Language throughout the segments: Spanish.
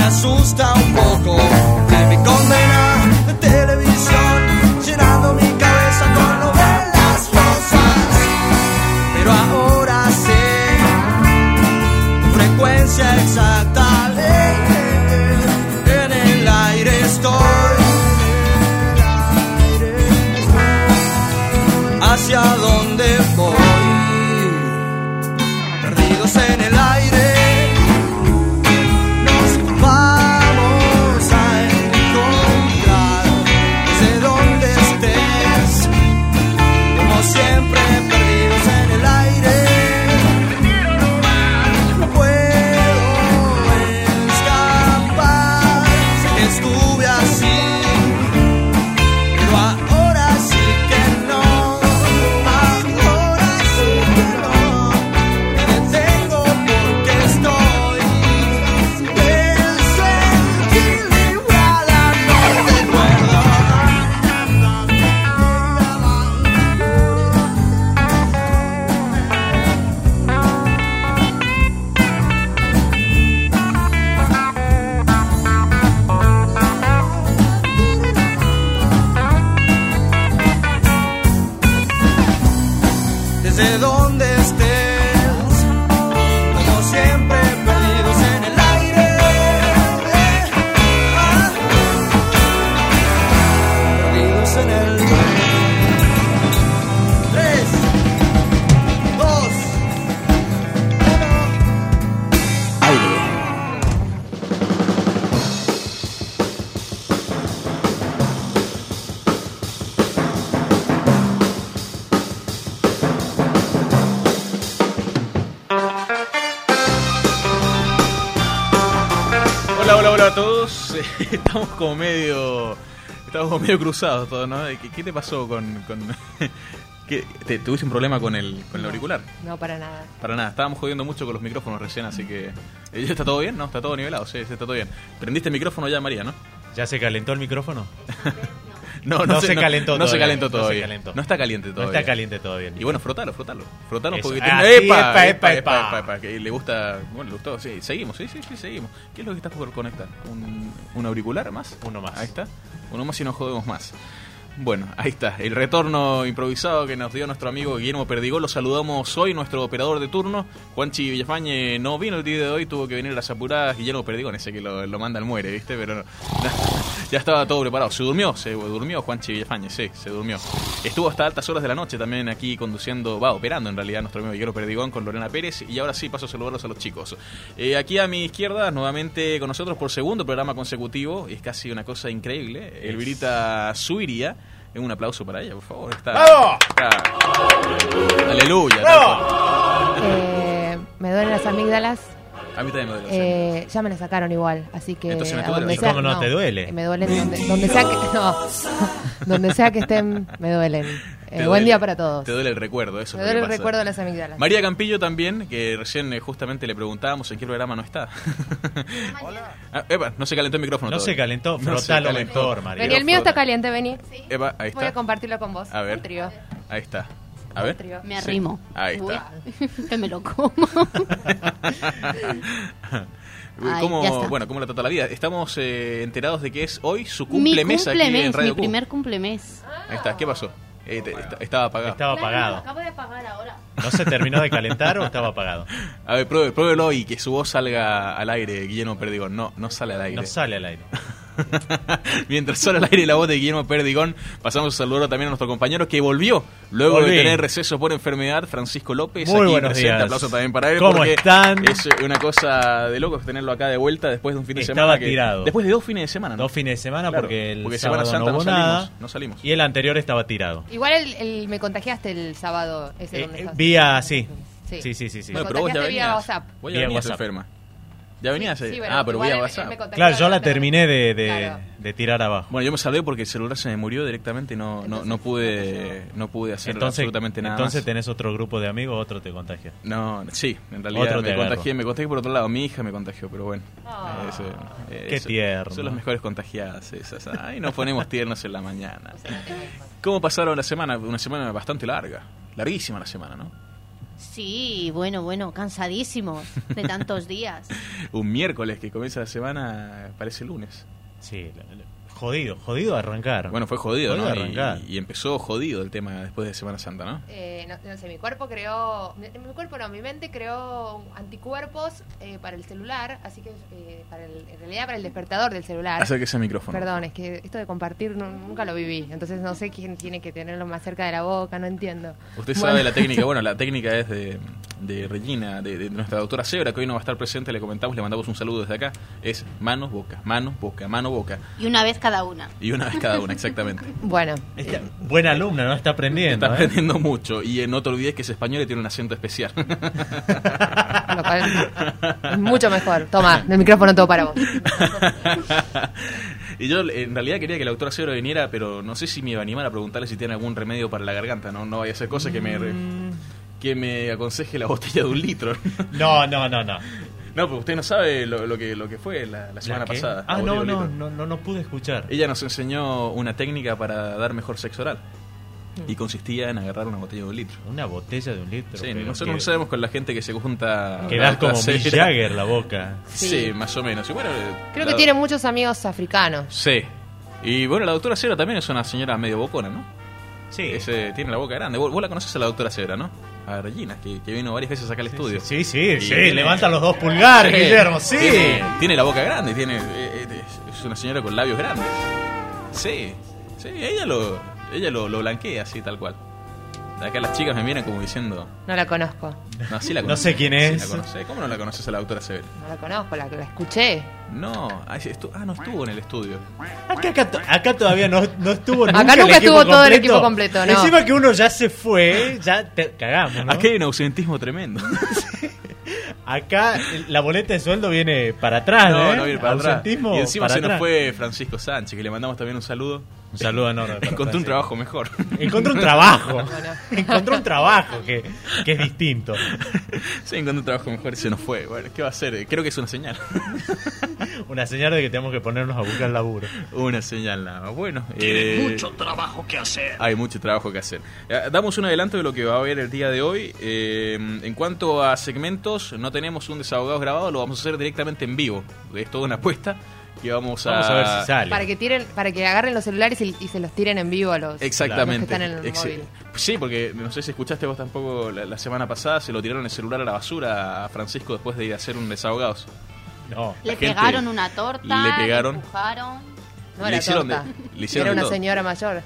asusta un poco de mi condena de televisión, llenando mi cabeza con novelas rosas. Pero ahora sé tu frecuencia exacta, en el aire estoy, hacia donde voy, perdidos en el aire. Siempre perdidos en el aire, no puedo escapar, sé que estuve así, pero ahora sí que no, ahora sí que no, me detengo porque estoy desequilibrada, no recuerdo. Desde donde estés, como siempre, perdidos en el aire, perdidos en el 3, 2, 1, aire. Hola a todos. Estamos como medio cruzados todos, ¿no? ¿Qué te pasó con ¿Tuviste un problema con el auricular? No, para nada. Para nada, estábamos jodiendo mucho con los micrófonos recién, así que... ¿Está todo bien? ¿No? ¿Está todo nivelado? Sí, está todo bien. ¿Prendiste el micrófono ya, María, no? ¿Ya se calentó el micrófono? No se calentó todavía. No se calentó todavía. No está caliente todavía. No está caliente todavía. Y bueno, frotalo un Eso. poquito. ¡Epa! Que le gusta... Bueno, le gustó. Sí, seguimos. Seguimos. ¿Qué es lo que estás por conectar? ¿Un auricular más? Uno más. Ahí está. Uno más y nos jodemos más. Bueno, ahí está, el retorno improvisado que nos dio nuestro amigo Guillermo Perdigón. Lo saludamos hoy, nuestro operador de turno. Juanchi Villafañe no vino el día de hoy, tuvo que venir a las apuradas. Guillermo Perdigón, ese que lo manda al muere, ¿viste? Pero no, ya estaba todo preparado. Se durmió Juanchi Villafañe, sí, se durmió. Estuvo hasta altas horas de la noche también aquí operando en realidad nuestro amigo Guillermo Perdigón con Lorena Pérez. Y ahora sí paso a saludarlos a los chicos. Aquí a mi izquierda, nuevamente con nosotros por segundo programa consecutivo. Es casi una cosa increíble. Elvirita Zuiria. Un aplauso para ella, por favor. ¡Bravo! Aleluya. Me duelen las amígdalas. A mí también me duele. Ya me las sacaron igual, así que... Entonces me duele. ¿Y cómo no te duele? Me duelen donde sea que... No, donde sea que estén, me duelen. Buen día para todos. Te duele el recuerdo, eso. Me duele el recuerdo de las amígdalas. María Campillo también, que recién justamente le preguntábamos en qué programa no está. Hola. Epa, no se calentó el micrófono. No se calentó, frotalo mejor, María. Vení, el mío está caliente, vení. Sí. Epa, ahí está. Voy a compartirlo con vos. A ver. Un trío. Ahí está. A ver. Me arrimo. Sí. Ahí está. Que me lo como. ¿Cómo la trata la vida? Estamos enterados de que es hoy su cumplemes aquí en Radio Mi primer cumplemes. Ahí está, ¿qué pasó? Estaba apagado. Estaba apagado. Lo acabo de apagar ahora. ¿No se terminó de calentar o estaba apagado? A ver, pruébelo y que su voz salga al aire, Guillermo Perdigón. No sale al aire. No sale al aire. Mientras sale al aire la voz de Guillermo Perdigón, pasamos a saludar también a nuestro compañero que volvió luego de tener receso por enfermedad, Francisco López. Muy aquí buenos presente. días. Aplauso también para él. ¿Cómo están? Es una cosa de locos tenerlo acá de vuelta después de un fin de semana. Estaba tirado. Después de 2 fines de semana, ¿no? 2 fines de semana, claro, porque el Semana sábado Santa no hubo nada. No salimos. Y el anterior estaba tirado. Igual me contagiaste el sábado ese donde estás. Vía, sí. Sí. Sí. Bueno, pero vos ya vía venías. WhatsApp. Vos ya venías enferma. ¿Ya venías? Sí, pero vía WhatsApp. Claro, yo la terminé de tirar abajo. Bueno, yo me salvé porque el celular se me murió directamente y no pude hacer absolutamente nada. Entonces más. ¿Tenés otro grupo de amigos, otro te contagia? No, sí, en realidad me contagié por otro lado. Mi hija me contagió, pero bueno. Qué tierno. Son las mejores contagiadas esas. Ay, nos ponemos tiernos en la mañana. ¿Cómo pasaron la semana? Una semana bastante larga. Larguísima la semana, ¿no? Sí, bueno, cansadísimos de tantos días. Un miércoles que comienza la semana parece lunes. Sí, jodido arrancar. Bueno, fue jodido, ¿no? arrancar. Y empezó jodido el tema después de Semana Santa, ¿no? No sé, mi mente creó anticuerpos para el celular, así que en realidad para el despertador del celular. Acérquese al micrófono. Perdón, es que esto de compartir nunca lo viví, entonces no sé quién tiene que tenerlo más cerca de la boca, no entiendo. Usted sabe la técnica, bueno, la técnica es de Regina, de nuestra doctora Sebra, que hoy no va a estar presente, le comentamos, le mandamos un saludo desde acá, es mano, boca, mano, boca, mano, boca. Y una vez cada una. Y una vez cada una, exactamente. Bueno. Buena alumna, ¿no? Está aprendiendo. Está aprendiendo mucho. Y no te olvides que es español y tiene un acento especial. Lo cual es mucho mejor. Toma, el micrófono todo para vos. Y yo en realidad quería que la doctora Sebra viniera, pero no sé si me iba a animar a preguntarle si tiene algún remedio para la garganta. No vaya a ser cosa que me aconseje la botella de 1 litro. No. No, pero usted no sabe lo que fue la semana pasada. Ah, la botella de 1 litro. no pude escuchar. Ella nos enseñó una técnica para dar mejor sexo oral. Y consistía en agarrar una botella de 1 litro. Una botella de 1 litro. Sí, nosotros no sabemos con la gente que se junta. Quedás como Mick Jagger la boca. Sí, más o menos. Y bueno, creo que tiene muchos amigos africanos. Sí. Y bueno, la doctora Sebra también es una señora medio bocona, ¿no? Sí. Tiene la boca grande. Vos la conoces a la doctora Sebra, ¿no? A Regina, que vino varias veces acá al estudio. Sí, levanta los 2 pulgares, Guillermo, sí. Tiene la boca grande, es una señora con labios grandes. Sí, ella lo blanquea así, tal cual. Acá las chicas me miran como diciendo... No la conozco. No, sí la conozco. No sé quién es. Sí la conoce. ¿Cómo no la conoces a la doctora Sebra? No la conozco, la escuché. No, no estuvo en el estudio. Acá todavía no estuvo nunca. Acá nunca estuvo todo el equipo completo, ¿no? Encima que uno ya se fue, ya te cagamos, ¿no? Aquí hay un ausentismo tremendo. Acá la boleta de sueldo viene para atrás, no viene para atrás. Y encima para se atrás. Nos fue Francisco Sánchez, que le mandamos también un saludo. Un saludo enorme. Encontró un trabajo mejor. Encontró un trabajo. Encontró un trabajo que es distinto. Sí, encontró un trabajo mejor y se nos fue. Bueno, ¿qué va a hacer? Creo que es una señal. Una señal de que tenemos que ponernos a buscar laburo. Una señal nada más. Bueno, mucho trabajo que hacer. Hay mucho trabajo que hacer. Damos un adelanto de lo que va a haber el día de hoy. En cuanto a segmentos, no tenemos un desahogados grabado, lo vamos a hacer directamente en vivo. Es toda una apuesta. Que vamos a ver si sale. Para que agarren los celulares y se los tiren en vivo a los, exactamente. los que están en el móvil. Sí, porque no sé si escuchaste vos tampoco la semana pasada, se lo tiraron el celular a la basura a Francisco después de ir a hacer un desahogados. No. Le pegaron una torta, le pegaron. le empujaron. No era torta. Era una señora mayor.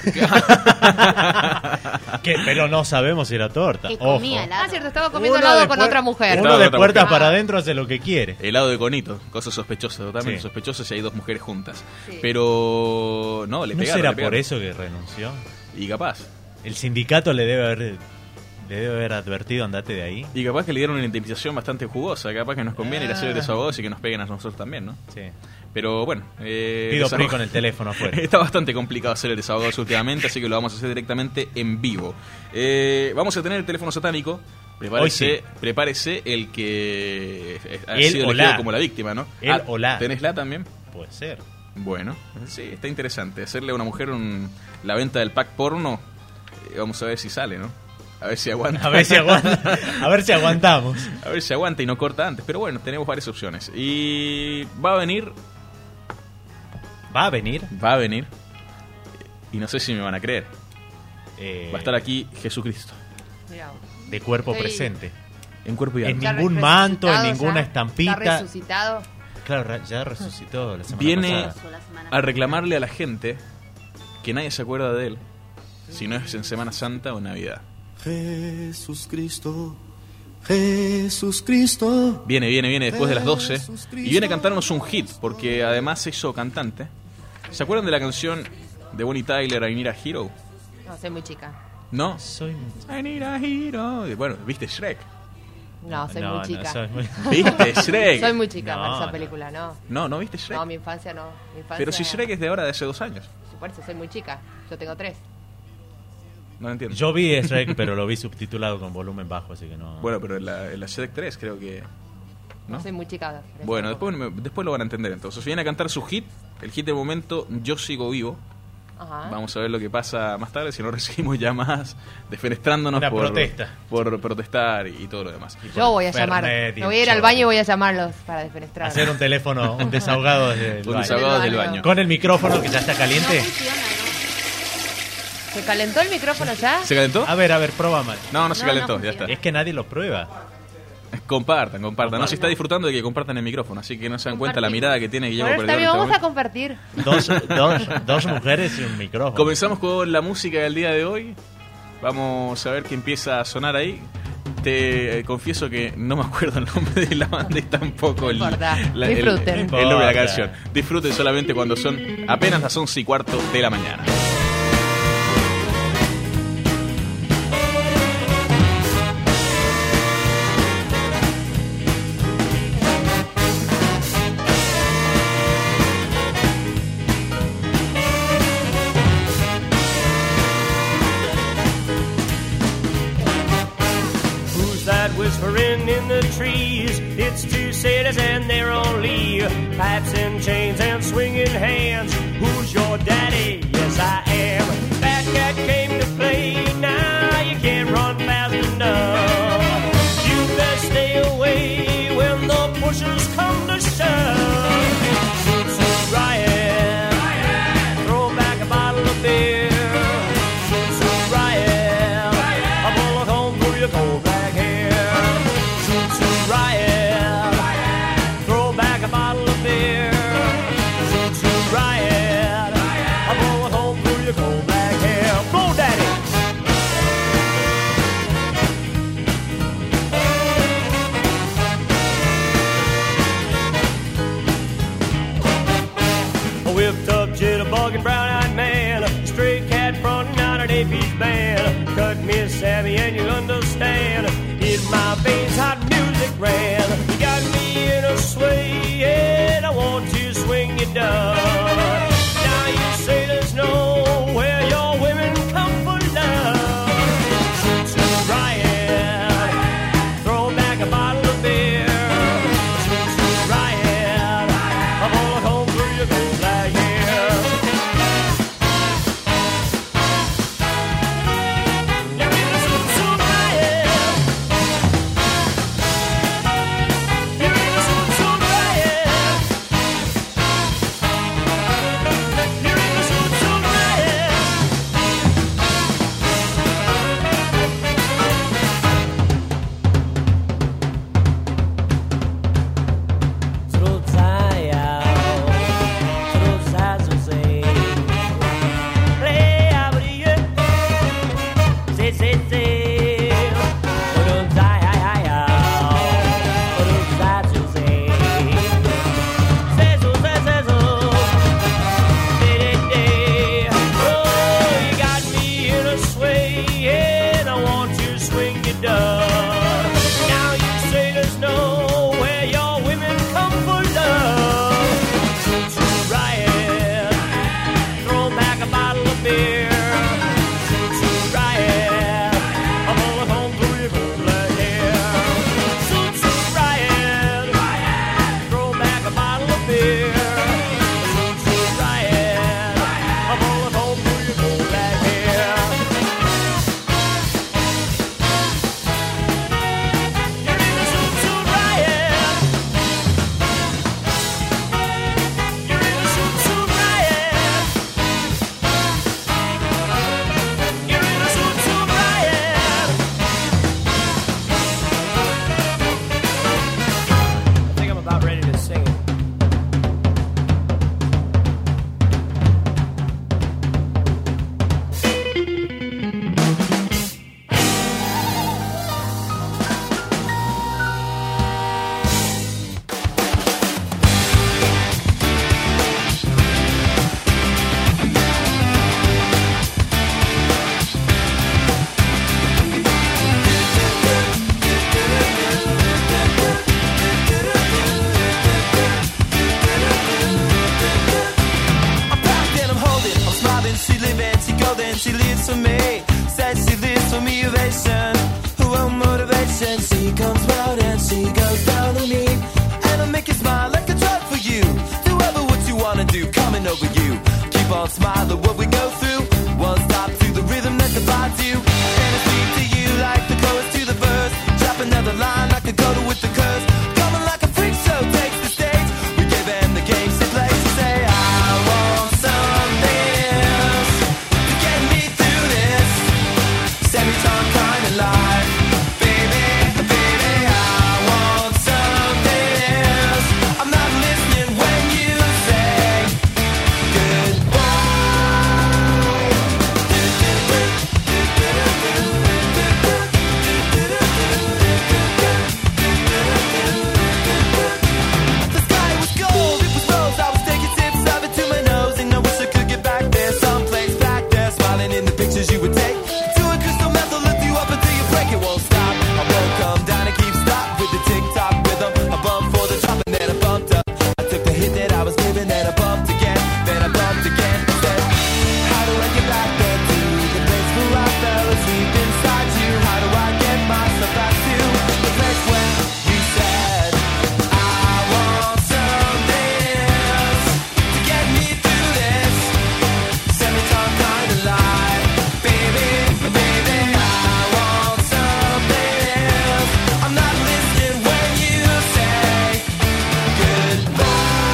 Pero no sabemos si era torta. Que comía helado. Cierto, estaba comiendo helado con otra mujer. Uno de puertas para adentro hace lo que quiere. Helado de conito, cosa sospechosa, totalmente sospechosa si hay 2 mujeres juntas. Sí. Pero no, le pegaron. ¿No será por eso que renunció? Y capaz. El sindicato le debe haber advertido, andate de ahí. Y capaz que le dieron una indemnización bastante jugosa. Capaz que nos conviene ir a hacer el desahogados y que nos peguen a nosotros también, ¿no? Sí. Pero bueno, pido PRI con el teléfono afuera. Está bastante complicado hacer el desahogados últimamente, así que lo vamos a hacer directamente en vivo. Vamos a tener el teléfono satánico. Prepárese el que ha sido elegido como la víctima, ¿no? ¿Tenés la también? Puede ser. Bueno, sí, está interesante. Hacerle a una mujer la venta del pack porno, vamos a ver si sale, ¿no? A ver si aguanta. A ver si aguantamos. A ver si aguanta y no corta antes. Pero bueno, tenemos varias opciones. Y va a venir. ¿Va a venir? Va a venir. Y no sé si me van a creer. Va a estar aquí Jesucristo. De cuerpo presente. En cuerpo y alma. En ningún manto, en ninguna estampita. Está resucitado. Claro, ya resucitó la semana Viene pasada. a reclamarle a la gente que nadie se acuerda de él, si no es en Semana Santa o Navidad. Jesús Cristo, Jesús Cristo. Viene después de las 12 y viene a cantarnos un hit, porque además se hizo cantante. ¿Se acuerdan de la canción de Bonnie Tyler, I Need a Hero? No, soy muy chica. ¿No? I Need a Hero. Bueno, ¿viste Shrek? No, soy muy chica. ¿Viste Shrek? Soy muy chica para esa película, ¿no? ¿No viste Shrek? No, mi infancia no. Pero si Shrek es de ahora, de hace 2 años. Por eso soy muy chica. Yo tengo 3. No entiendo. Yo vi Shrek, pero lo vi subtitulado con volumen bajo, así que no... Bueno, pero en la Shrek 3 creo que... ¿no? Soy muy chica. Bueno, después lo van a entender entonces. Viene a cantar su hit, el hit del momento, Yo Sigo Vivo. Ajá. Vamos a ver lo que pasa más tarde, si no recibimos llamadas defenestrándonos Una por protesta. Por protestar y todo lo demás. Yo voy a llamar. Fernet y Me voy a ir al chorro. baño y voy a llamarlos para defenestrar. Hacer un teléfono, un desahogado desde el Un baño. desahogado del baño. baño. Con el micrófono que ya está caliente. ¿Se calentó el micrófono ya? ¿Se calentó? A ver, prueba mal. No se No, calentó, no ya está. Es que nadie lo prueba. Compartan. No, se está disfrutando de que compartan el micrófono, así que no se dan cuenta la Compartimos. mirada que tiene Guillermo Bueno, está Perdigón bien, en este vamos a momento. compartir. Dos mujeres y un micrófono. Comenzamos con la música del día de hoy. Vamos a ver qué empieza a sonar ahí. Te confieso que no me acuerdo el nombre de la banda y tampoco el importa, el disfruten. nombre de la Importa. canción. Disfruten solamente cuando son apenas las 11:15 de la mañana. Who's that whispering in the trees? It's two sailors and they're on leave. Pipes and chains and swinging hands. Who's your daddy? Yes, I am. That cat came to play. Now you can't run fast enough. You best stay away when the pushers come to shove. Shoot, shoot, riot. Throw back a bottle of beer. Shoot, shoot, riot. A bullet home through your cold black hair. Shoot, shoot, riot. Throw back a bottle of beer. Shoot, shoot, riot. A bullet home through your cold black hair. Blow, daddy. A whipped up, jitterbugging, brown-eyed man, a stray cat fronting out an AP band. Cut me, Sammy, and you understand. In my veins, hot music ran. You got me in a sway, and I want to swing you down. Now you sailors know where your women come for love. Shoot, shoot, riot. Throw back a bottle of beer. Shoot, shoot, riot. A bullet home through your cold black hair. You're in a shoot, shoot, riot. You're in a shoot, shoot, riot. You're in a shoot, shoot, riot. Now you sailors know where your women come for love. Shoot, shoot, riot. Throw back a bottle of beer. Shoot, shoot, riot. A bullet home through your cold black hair. Shoot, shoot, riot. Throw back a bottle of beer. Shoot, shoot, riot. A bullet home through your cold black hair. You're in a shoot, shoot, riot. You're in a shoot, shoot, riot. You're in a shoot, shoot, riot. I think I'm about ready to sing it. I'm packed and I'm holding, I'm smiling, she living, she golden, she lives for me. Says she lives for me, ovation, her own motivation. She comes round and she goes down on me, and I make you smile like I tried for you. Do ever what you wanna do, coming over you. Keep false smile of what we go through. One stop to the rhythm that divides you. And I speak to you like the chorus to the verse. Drop another line like a coda with the curse. Coming like a freak show takes the stage. We give them the games to play. So say I want something else to get me through this semitone kind of life. Baby, baby, I want something else. I'm not listening when you say goodbye. The sky was gold, it was rose. I was taking sips of it to my nose, and I wish I could get back there, someplace back there, smiling in the pictures you would take. To a crystal method, lift you up until you break. It won't stop. I won't come down and keep stop with the tick-tock rhythm. I bumped for the drop and then I bumped up. I took the hit that I was given, then I bumped again, then I bumped again. Said, how do I get back there to the place where I fell asleep inside you? How do I get myself back to the place where you said I want something else to get me through this semitone kind of life? Baby, baby, I want something else. I'm not listening when you say goodbye.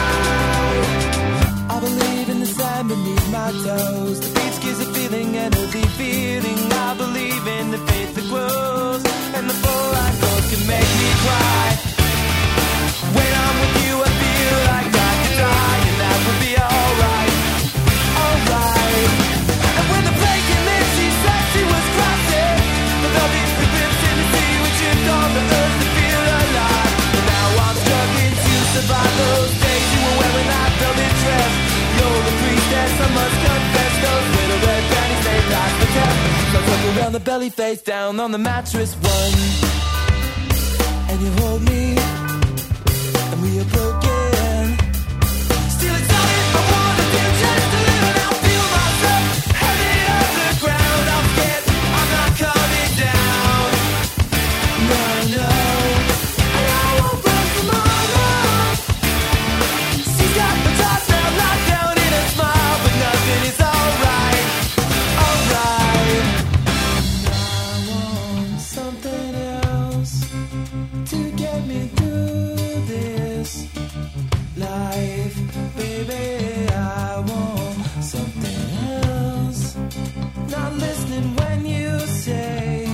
I believe in the sand beneath my toes. The beach gives a feeling, energy feeling. I believe in the faith that grows, and the full line goes can make me cry. When I'm with you, I feel like I could die, and that would be alright, alright. And when the plane came in, she said she was crossing. But all these glimpses in the sea, we tripped on the earth to feel alive. And now I'm struggling to survive those days you were wearing that velvet dress. You're the priestess, I must confess. Those little red panties, they last the test. So I tuck around the belly, face down on the mattress one. And you hold me, and we are broken. Still excited, I wanna do just a little. Now feel myself heavy off the ground. I'm scared, I'm not coming down. No, no, and I won't run from mama. She's got the toss now locked down in a smile, but nothing is alright, alright. I want something else to get me through this life, baby. I want something else. Not listening when you say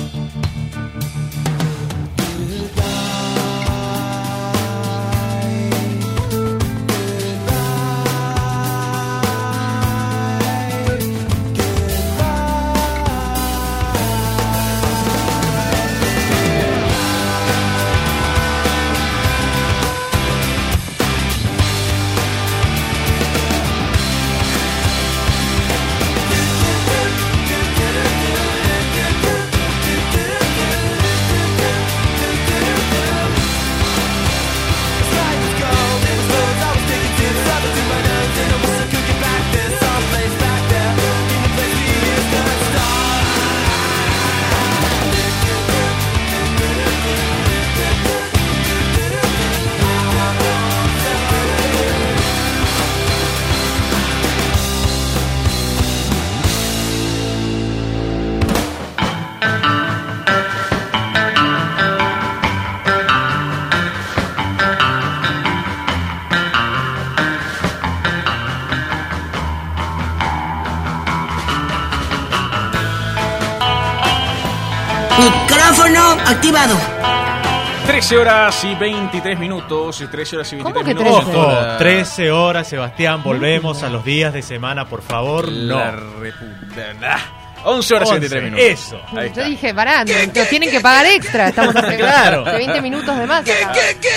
Micrófono activado. 13 horas y 23 minutos. 13 horas y 23 ¿Cómo que minutos. 13? Ojo, 13 horas, Sebastián. Volvemos a los días de semana, por favor. La No. reputa. 11 horas y 23 minutos. Eso. Ahí Yo está. dije, pará, nos tienen que pagar extra. Estamos hace Claro. 20 minutos de más acá.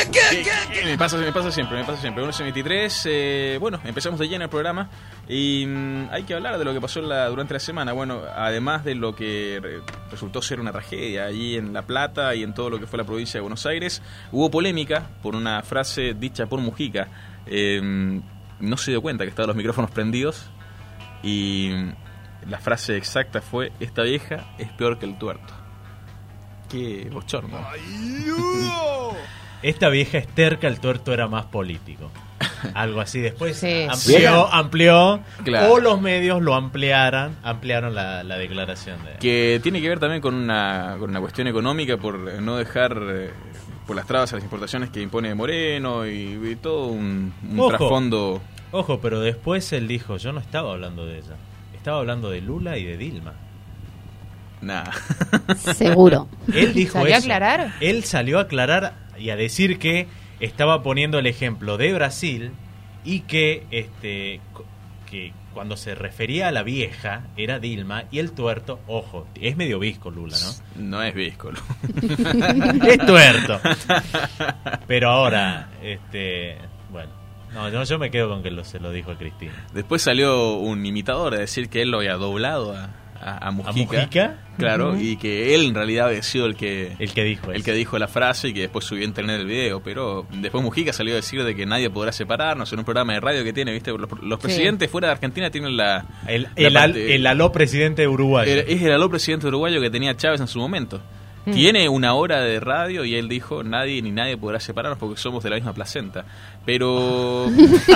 Me pasa siempre. 11 y 23. Bueno, empezamos de lleno el programa. Y hay que hablar de lo que pasó durante la semana. Bueno, además de lo que resultó ser una tragedia allí en La Plata y en todo lo que fue la provincia de Buenos Aires, hubo polémica por una frase dicha por Mujica. No se dio cuenta que estaban los micrófonos prendidos y la frase exacta fue: esta vieja es peor que el tuerto. Qué bochorno. Esta vieja es terca, el tuerto era más político. Algo así. Después Sí. amplió Claro. o los medios lo ampliaron la declaración de... Que tiene que ver también con una cuestión económica por no dejar por las trabas a las importaciones que impone Moreno y todo un Ojo. trasfondo. Ojo, pero después él dijo, yo no estaba hablando de ella, estaba hablando de Lula y de Dilma. Nada. Seguro. Él dijo ¿Salió a eso. aclarar? Él salió a aclarar y a decir que estaba poniendo el ejemplo de Brasil y que que cuando se refería a la vieja era Dilma y el tuerto, ojo, es medio visco Lula, ¿no? No es víscolo. Es tuerto. Pero ahora, bueno, no, yo me quedo con que se lo dijo a Cristina. Después salió un imitador a decir que él lo había doblado a Mujica. ¿A Mujica? Claro, y que él en realidad había sido el que dijo eso. el que dijo la frase y que después subió a internet el video. Pero después Mujica salió a decir de que nadie podrá separarnos en un programa de radio que tiene, ¿viste? Los presidentes fuera de Argentina tienen El aló presidente de Uruguay. Es el aló presidente uruguayo que tenía Chávez en su momento. Tiene una hora de radio y él dijo, nadie podrá separarnos porque somos de la misma placenta. Pero...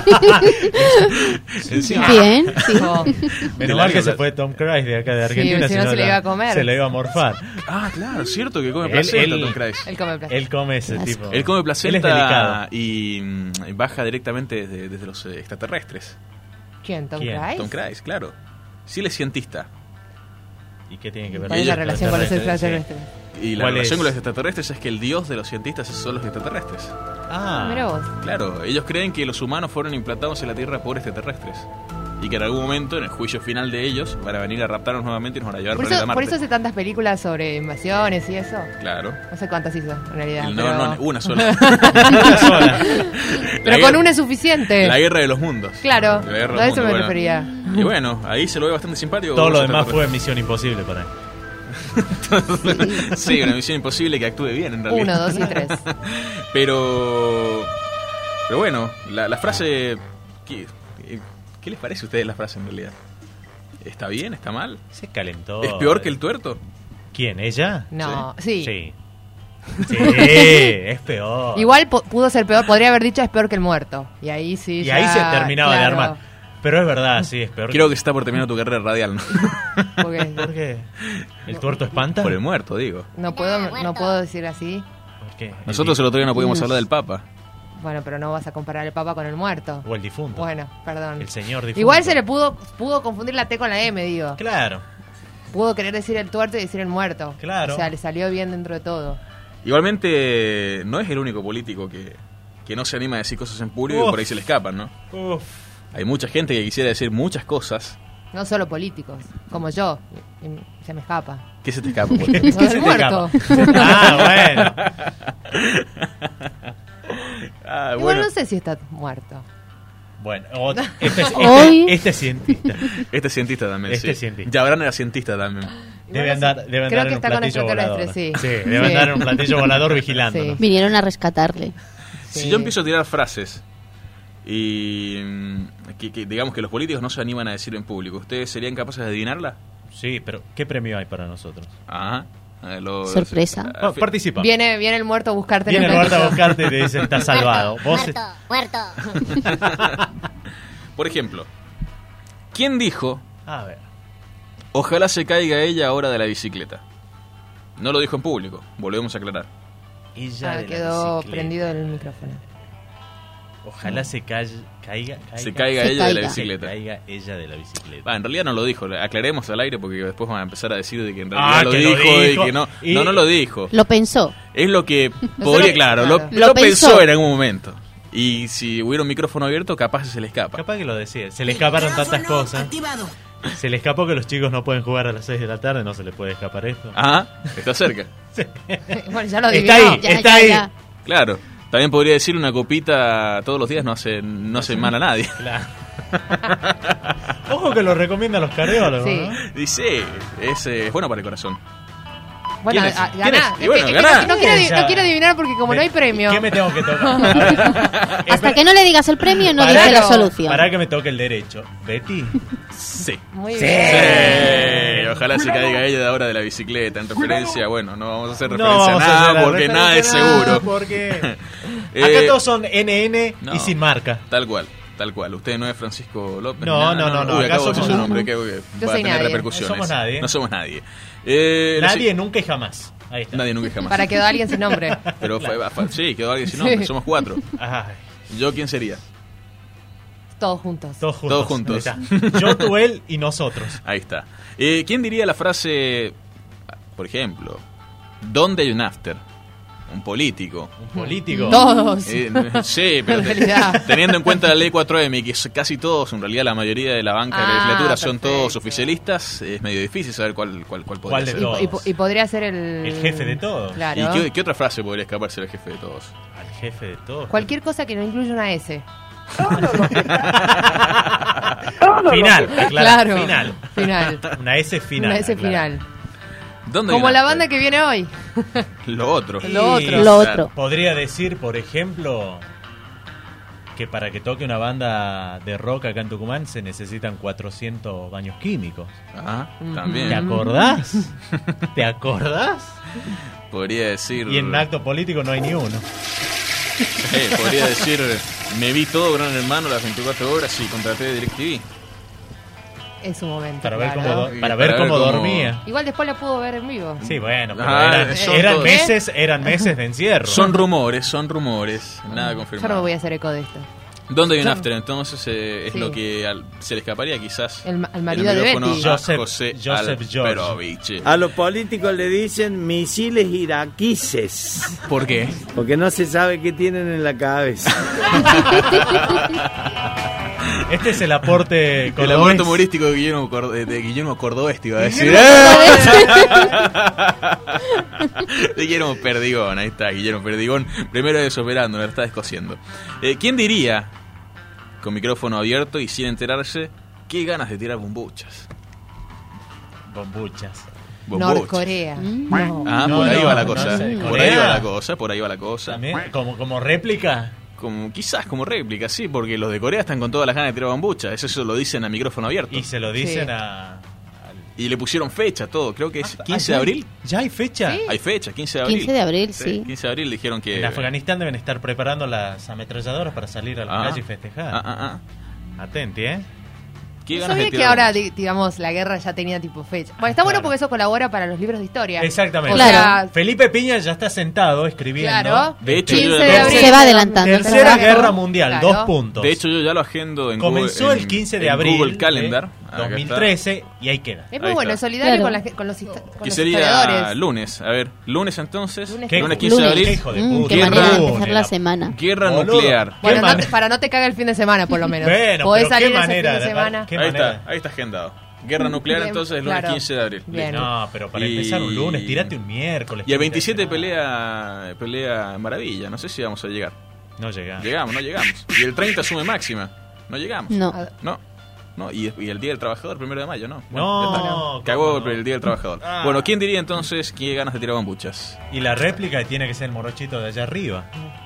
Encima- Bien, sí. Oh. Menos mal que se fue Tom Cruise de acá de Argentina. si no se le iba a comer. Se le iba a morfar. Ah, claro, cierto que come placenta, Tom Cruise. Él come placer. Él come ese tipo. Él come Él es placenta delicado. y baja directamente desde los extraterrestres. ¿Quién? ¿Tom ¿Quién? Cruise? Tom Cruise, claro. Sí, él es cientista. ¿Y qué tiene que ver? ¿Cuál es la ellos, relación con los extraterrestres? extraterrestres? Y la ¿Cuál relación es? con los extraterrestres es que el dios de los cientistas son los extraterrestres. Ah, Mira vos. Claro, ellos creen que los humanos fueron implantados en la Tierra por extraterrestres. Y que en algún momento, en el juicio final de ellos, van a venir a raptarnos nuevamente y nos van a llevar Por al planeta eso, Marte. por eso hace tantas películas sobre invasiones y eso. Claro. No sé cuántas hizo, en realidad. No, pero... no, una sola. una sola. Pero con una es suficiente. La guerra de los mundos. Claro, La guerra de a los eso me mundos, refería. Y bueno, ahí se lo ve bastante simpático. Todo con lo los demás fue extraterrestres. Misión Imposible para él. Sí, una misión imposible que actúe bien en realidad. 1, 2 y 3. Pero bueno, la frase... ¿Qué les parece a ustedes la frase en realidad? ¿Está bien? ¿Está mal? Se calentó. ¿Es peor que el tuerto? ¿Quién? ¿Ella? No, sí. Sí. Sí, es peor. Igual pudo ser peor, podría haber dicho es peor que el muerto. Y ahí sí. Y ya, ahí se terminaba de claro. armar. Pero es verdad, sí, es peor. Creo que está por terminar tu carrera radial, ¿no? Porque ¿Por qué? ¿El tuerto espanta? Por el muerto, digo. no puedo decir así. ¿Por qué? Nosotros el otro día no pudimos hablar del Papa. Bueno, pero no vas a comparar el Papa con el muerto. O el difunto. Bueno, perdón. El señor difunto. Igual se le pudo confundir la T con la M, digo. Claro. Pudo querer decir el tuerto y decir el muerto. Claro. O sea, le salió bien dentro de todo. Igualmente, no es el único político que no se anima a decir cosas en público y Uf. por ahí se le escapan, ¿no? Uf. Hay mucha gente que quisiera decir muchas cosas. No solo políticos, como yo. Y se me escapa. ¿Qué se te escapa? por ejemplo? Lo del se te muerto. Ah, bueno. Ah, Igual bueno, no sé si está muerto. Bueno, Hoy- este cientista. este es cientista también, Este sí. es cientista. Jabrán era cientista también. Debe andar Creo en que un está con platillo volador. extraterrestres, sí. debe Sí. andar en un platillo volador vigilándolo. Sí. Vinieron a rescatarle. Si yo empiezo a tirar frases y que digamos que los políticos no se animan a decir en público, ¿ustedes serían capaces de adivinarla? Sí, pero ¿qué premio hay para nosotros? Ajá. Sorpresa. Participa. Viene el muerto a buscarte. en Viene el el muerto a platillo. buscarte y te dice, estás salvado. Vos muerto. Por ejemplo, ¿quién dijo, A ver. ojalá se caiga ella ahora de la bicicleta? No lo dijo en público, volvemos a aclarar. Ella de la Quedó bicicleta. prendido el micrófono. Ojalá se caiga Se caiga Se ella de la caiga. bicicleta. Se caiga ella de la bicicleta. En realidad no lo dijo, aclaremos al aire porque después van a empezar a decir de que en realidad Ah, lo que dijo, lo dijo. y que no. Y- No lo dijo. Lo pensó. Es lo que Lo podría, sé, claro, claro. lo pensó pensó. en algún momento. Y si hubiera un micrófono abierto, capaz se le escapa. Capaz que lo decía. Se le escaparon tantas cosas. Se le escapó que los chicos no pueden jugar a las 6 de la tarde. No se le puede escapar esto. Ajá, está cerca. Bueno, ya lo Está adivinó. ahí. Ya, Está ya, ahí. ya. Claro. También podría decir una copita todos los días no hace mal a nadie. Claro. Ojo que lo recomiendan los cardiólogos. Sí. ¿no? Dice, es bueno para el corazón. Bueno, ¿Quién es? ganá. ¿Quién es? Y bueno, Es que ganá. no quiero adivinar porque como no hay premio. ¿Qué me tengo que tocar? A ver. Hasta que no le digas el premio, no Pará, dice la no. solución. Para que me toque el derecho. Betty. Sí. Muy Sí. bien. ojalá se caiga ella de ahora de la bicicleta. En referencia, bueno, no vamos a hacer No referencia vamos a a hacer nada la porque nada es referencia a nada, seguro. Porque Eh, acá todos son NN no, y sin marca. Tal cual. Usted no es Francisco López. No, ni nada, no, Uy, acá acabo de decir somos- su nombre, que Yo va a soy tener nadie. repercusiones. No somos nadie. No somos nadie. Nadie, nunca y jamás. Ahí está. Nadie nunca y jamás. Para que quedó alguien sin nombre. Pero sí, quedó alguien sin nombre. Sí. Somos 4. Ay, ¿Yo quién sería? Todos juntos. todos juntos. Todos juntos. Ahí está. Yo, tú, él y nosotros. Ahí está. ¿Quién diría la frase, por ejemplo, ¿dónde hay un after? Un político. Un político. Todos. Sí, pero En realidad. teniendo en cuenta la ley 4M, que casi todos, en realidad la mayoría de la banca de la Ah, legislatura son perfecto. todos oficialistas, es medio difícil saber cuál podría ¿Cuál de ser. todos? Y podría ser el... El jefe de todos. Claro. ¿Y qué otra frase podría escaparse del jefe de todos? Al jefe de todos. Cualquier cosa que no incluya una S. Final, aclara, Claro. Final. Final. Una S final. Una S aclara. final. ¿Dónde hay Como un la after? banda que viene hoy. Lo otro. Lo otro. Lo Claro. otro. Podría decir, por ejemplo, que para que toque una banda de rock acá en Tucumán se necesitan 400 baños químicos. Ah, ¿Te también. acordás? ¿Te acordás? Podría decir... Y en acto político no hay ni uno. Podría decir, me vi todo Gran Hermano las 24 horas y contraté DirecTV. Es su momento. Para ver claro. cómo, Y para ver cómo dormía. Igual después la pudo ver en vivo. Sí, bueno, pero Ah, eran, son eran todos- meses de encierro. Son rumores, nada Yo confirmado. no me voy a hacer eco de esto. ¿Dónde hay un Yo- after? Entonces es Sí. lo que se le escaparía quizás. Al marido de micrófono Betty. a Joseph José George. Alperovich. A los políticos le dicen misiles iraquíes, ¿Por qué? porque no se sabe qué tienen en la cabeza. Este es el aporte El cordobés. aborto humorístico de Guillermo Cordobés, te iba a decir. De Guillermo Perdigón, ahí está, Guillermo Perdigón. Primero desoperando, la está descosiendo. ¿Quién diría, con micrófono abierto y sin enterarse, qué ganas de tirar bombuchas? Bombuchas. Bombuchas. Norcorea. No. Ah, No, por ahí no, va la no cosa. sé. Por ahí Corea. va la cosa, por ahí va la cosa. También, como réplica. Quizás como réplica, sí, porque los de Corea están con todas las ganas de tirar bombuchas. Eso lo dicen a micrófono abierto. Y se lo dicen Sí. Y le pusieron fecha, todo. Creo que es 15 de ¿ya? abril. ¿Ya hay fecha? Sí. Hay fecha, 15 de abril. 15 de abril, sí. 15 de abril dijeron que... En Afganistán deben estar preparando las ametralladoras para salir a la Ah. calle y festejar. Atenti, ¿eh? ¿Qué No ganas de sabía que tirar ahora, bombuchas? digamos, la guerra ya tenía tipo fecha. Bueno, está bueno Claro. porque eso colabora para los libros de historia. Exactamente. O Claro. sea, Felipe Piña ya está sentado escribiendo. claro. De hecho, 15 yo de ya- abril. Se va adelantando el Tercera trabajo. Guerra Mundial, Claro. 2 puntos. De hecho, yo ya lo agendo en comenzó Google, el 15 de en abril Google Calendar. de Acá está. 2013 y ahí queda. Es muy Ahí bueno, está. solidario Claro. con los Que historiadores. sería lunes. A ver, lunes entonces. Lunes ¿Qué? Lunes 15 de Lunes. abril. Hijo de Mm, puta. qué Guerra- manera de Lunes, empezar la semana. Guerra Boludo. nuclear. ¿Qué Bueno, man- para no te caga el fin de semana, por lo menos. Bueno, Podés pero salir qué ese manera fin de de- semana. qué Ahí manera. está agendado. Guerra nuclear Bien, entonces el lunes claro. 15 de abril. Bien. No, pero para Y- empezar un lunes, tirate un miércoles. Y el fin de 27 semana. pelea en Maravilla. No sé si vamos a llegar. No llega. No llegamos. Y el 30 asume máxima. No llegamos. No. No, y el Día del Trabajador, 1 de mayo, ¿no? No, ya está. ¿cómo Cagó no? el Día del Trabajador. Ah. Bueno, ¿quién diría entonces qué ganas de tirar bombuchas? Y la réplica tiene que ser el morochito de allá arriba.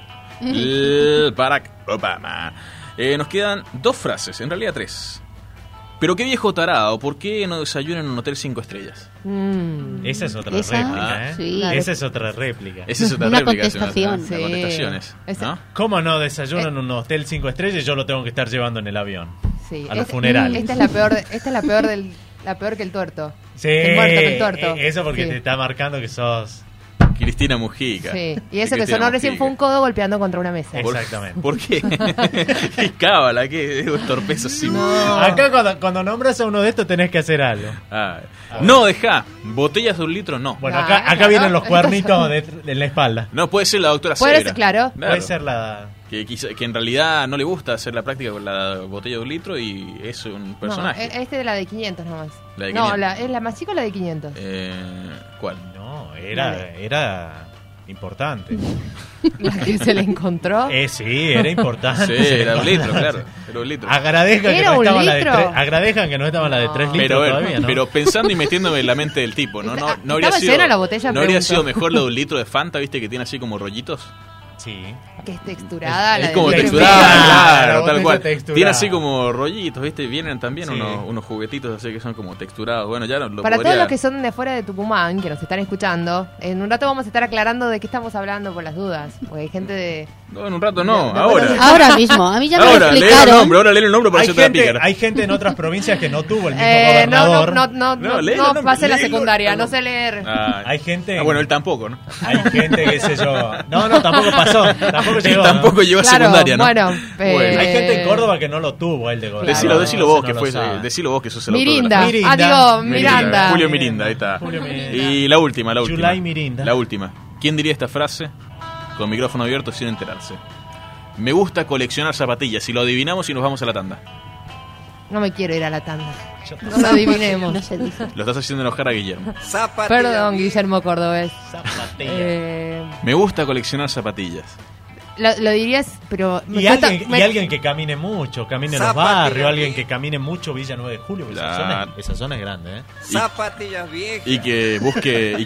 Barack Obama. Nos quedan 2 frases, en realidad 3. Pero qué viejo tarado, ¿por qué no desayuna en un hotel 5 estrellas? Esa es otra Esa, réplica, ¿eh? sí. Esa es otra réplica. Esa es otra Una réplica. se me hace, contestación. ¿no? Sí. Las contestaciones. Esa- ¿no? ¿Cómo no desayuno en un hotel 5 estrellas y yo lo tengo que estar llevando en el avión? Sí. A los funerales. Esta es la peor, la peor que el tuerto. Sí, El muerto que el tuerto. eso porque Sí. te está marcando que sos... Cristina Mujica. Sí. Y eso que Cristina sonó recién Mujica. fue un codo golpeando contra una mesa. ¿Por- Exactamente. ¿Por qué? ¿Qué cábala? ¿Qué torpeza así? Acá cuando nombras a uno de estos tenés que hacer algo. Ah, no, deja. Botellas de 1 litro, no. Bueno, No, acá no, vienen no. los cuernitos de la espalda. No, puede ser la doctora Puede Segura. ser, claro. Puede ser la... Que en realidad no le gusta hacer la práctica con la botella de 1 litro y es un personaje. No, este de la de 500 nomás. La de No, 500. ¿es la más chica o la de 500? ¿Cuál? No, era importante. La que se le encontró. Sí, era importante. Sí, era 1 litro, claro. Era 1 litro. Agradezcan que ¿Era no un estaba la de litro? 3. Agradezcan que no estaba la de 3 litros Pero, todavía, ¿no? pero pensando y metiéndome en la mente del tipo, ¿no? No habría ¿Estaba sido, llena la botella? ¿no habría Pregunto. sido mejor lo de 1 litro de Fanta, viste, que tiene así como rollitos? Sí. Que es texturada. Es la como de texturada, claro, Vos tal decís cual. texturada. Tiene así como rollitos, ¿viste? Vienen también Sí. unos juguetitos así que son como texturados. Bueno, ya lo Para podría... todos los que son de fuera de Tucumán, que nos están escuchando, en un rato vamos a estar aclarando de qué estamos hablando por las dudas. Porque hay gente de... No, en un rato no, De- ahora. Ahora mismo, a mí ya me lo Ahora, lee el explicaron. nombre, ahora lee el nombre para Hay hacerte la gente, pícara. hay gente en otras provincias que no tuvo el mismo no gobernador. No, léelo, no, pasé la léelo, secundaria, no. no sé leer. Hay gente. Bueno, él tampoco, ¿no? Hay gente, qué sé yo. No, tampoco pasó. Tampoco llegó. Él tampoco ¿no? llegó a Claro, secundaria, ¿no? bueno, Bueno. Hay gente en Córdoba que no lo tuvo, él de gobernador. Decilo vos, No que lo fue, sabe. decilo vos que sos el autor de Mirinda. la- Mirinda. Ah, digo, Miranda. Julio Mirinda, ahí está. Julio Mirinda. Y la última. Yulay Mirinda. La última. ¿Quién diría esta frase con micrófono abierto sin enterarse? Me gusta coleccionar zapatillas. Si lo adivinamos y nos vamos a la tanda. No me quiero ir a la tanda. No lo adivinemos. No se dice. Lo estás haciendo enojar a Guillermo. Perdón, Guillermo Cordobés. Zapatilla. Me gusta coleccionar zapatillas. Lo dirías, pero... me Y cuesta- alguien, me- y alguien que camine mucho, camine en los barrios, alguien que camine mucho Villa 9 de Julio, porque Claro. esa zona es grande, ¿eh? Zapatillas viejas. Y que busque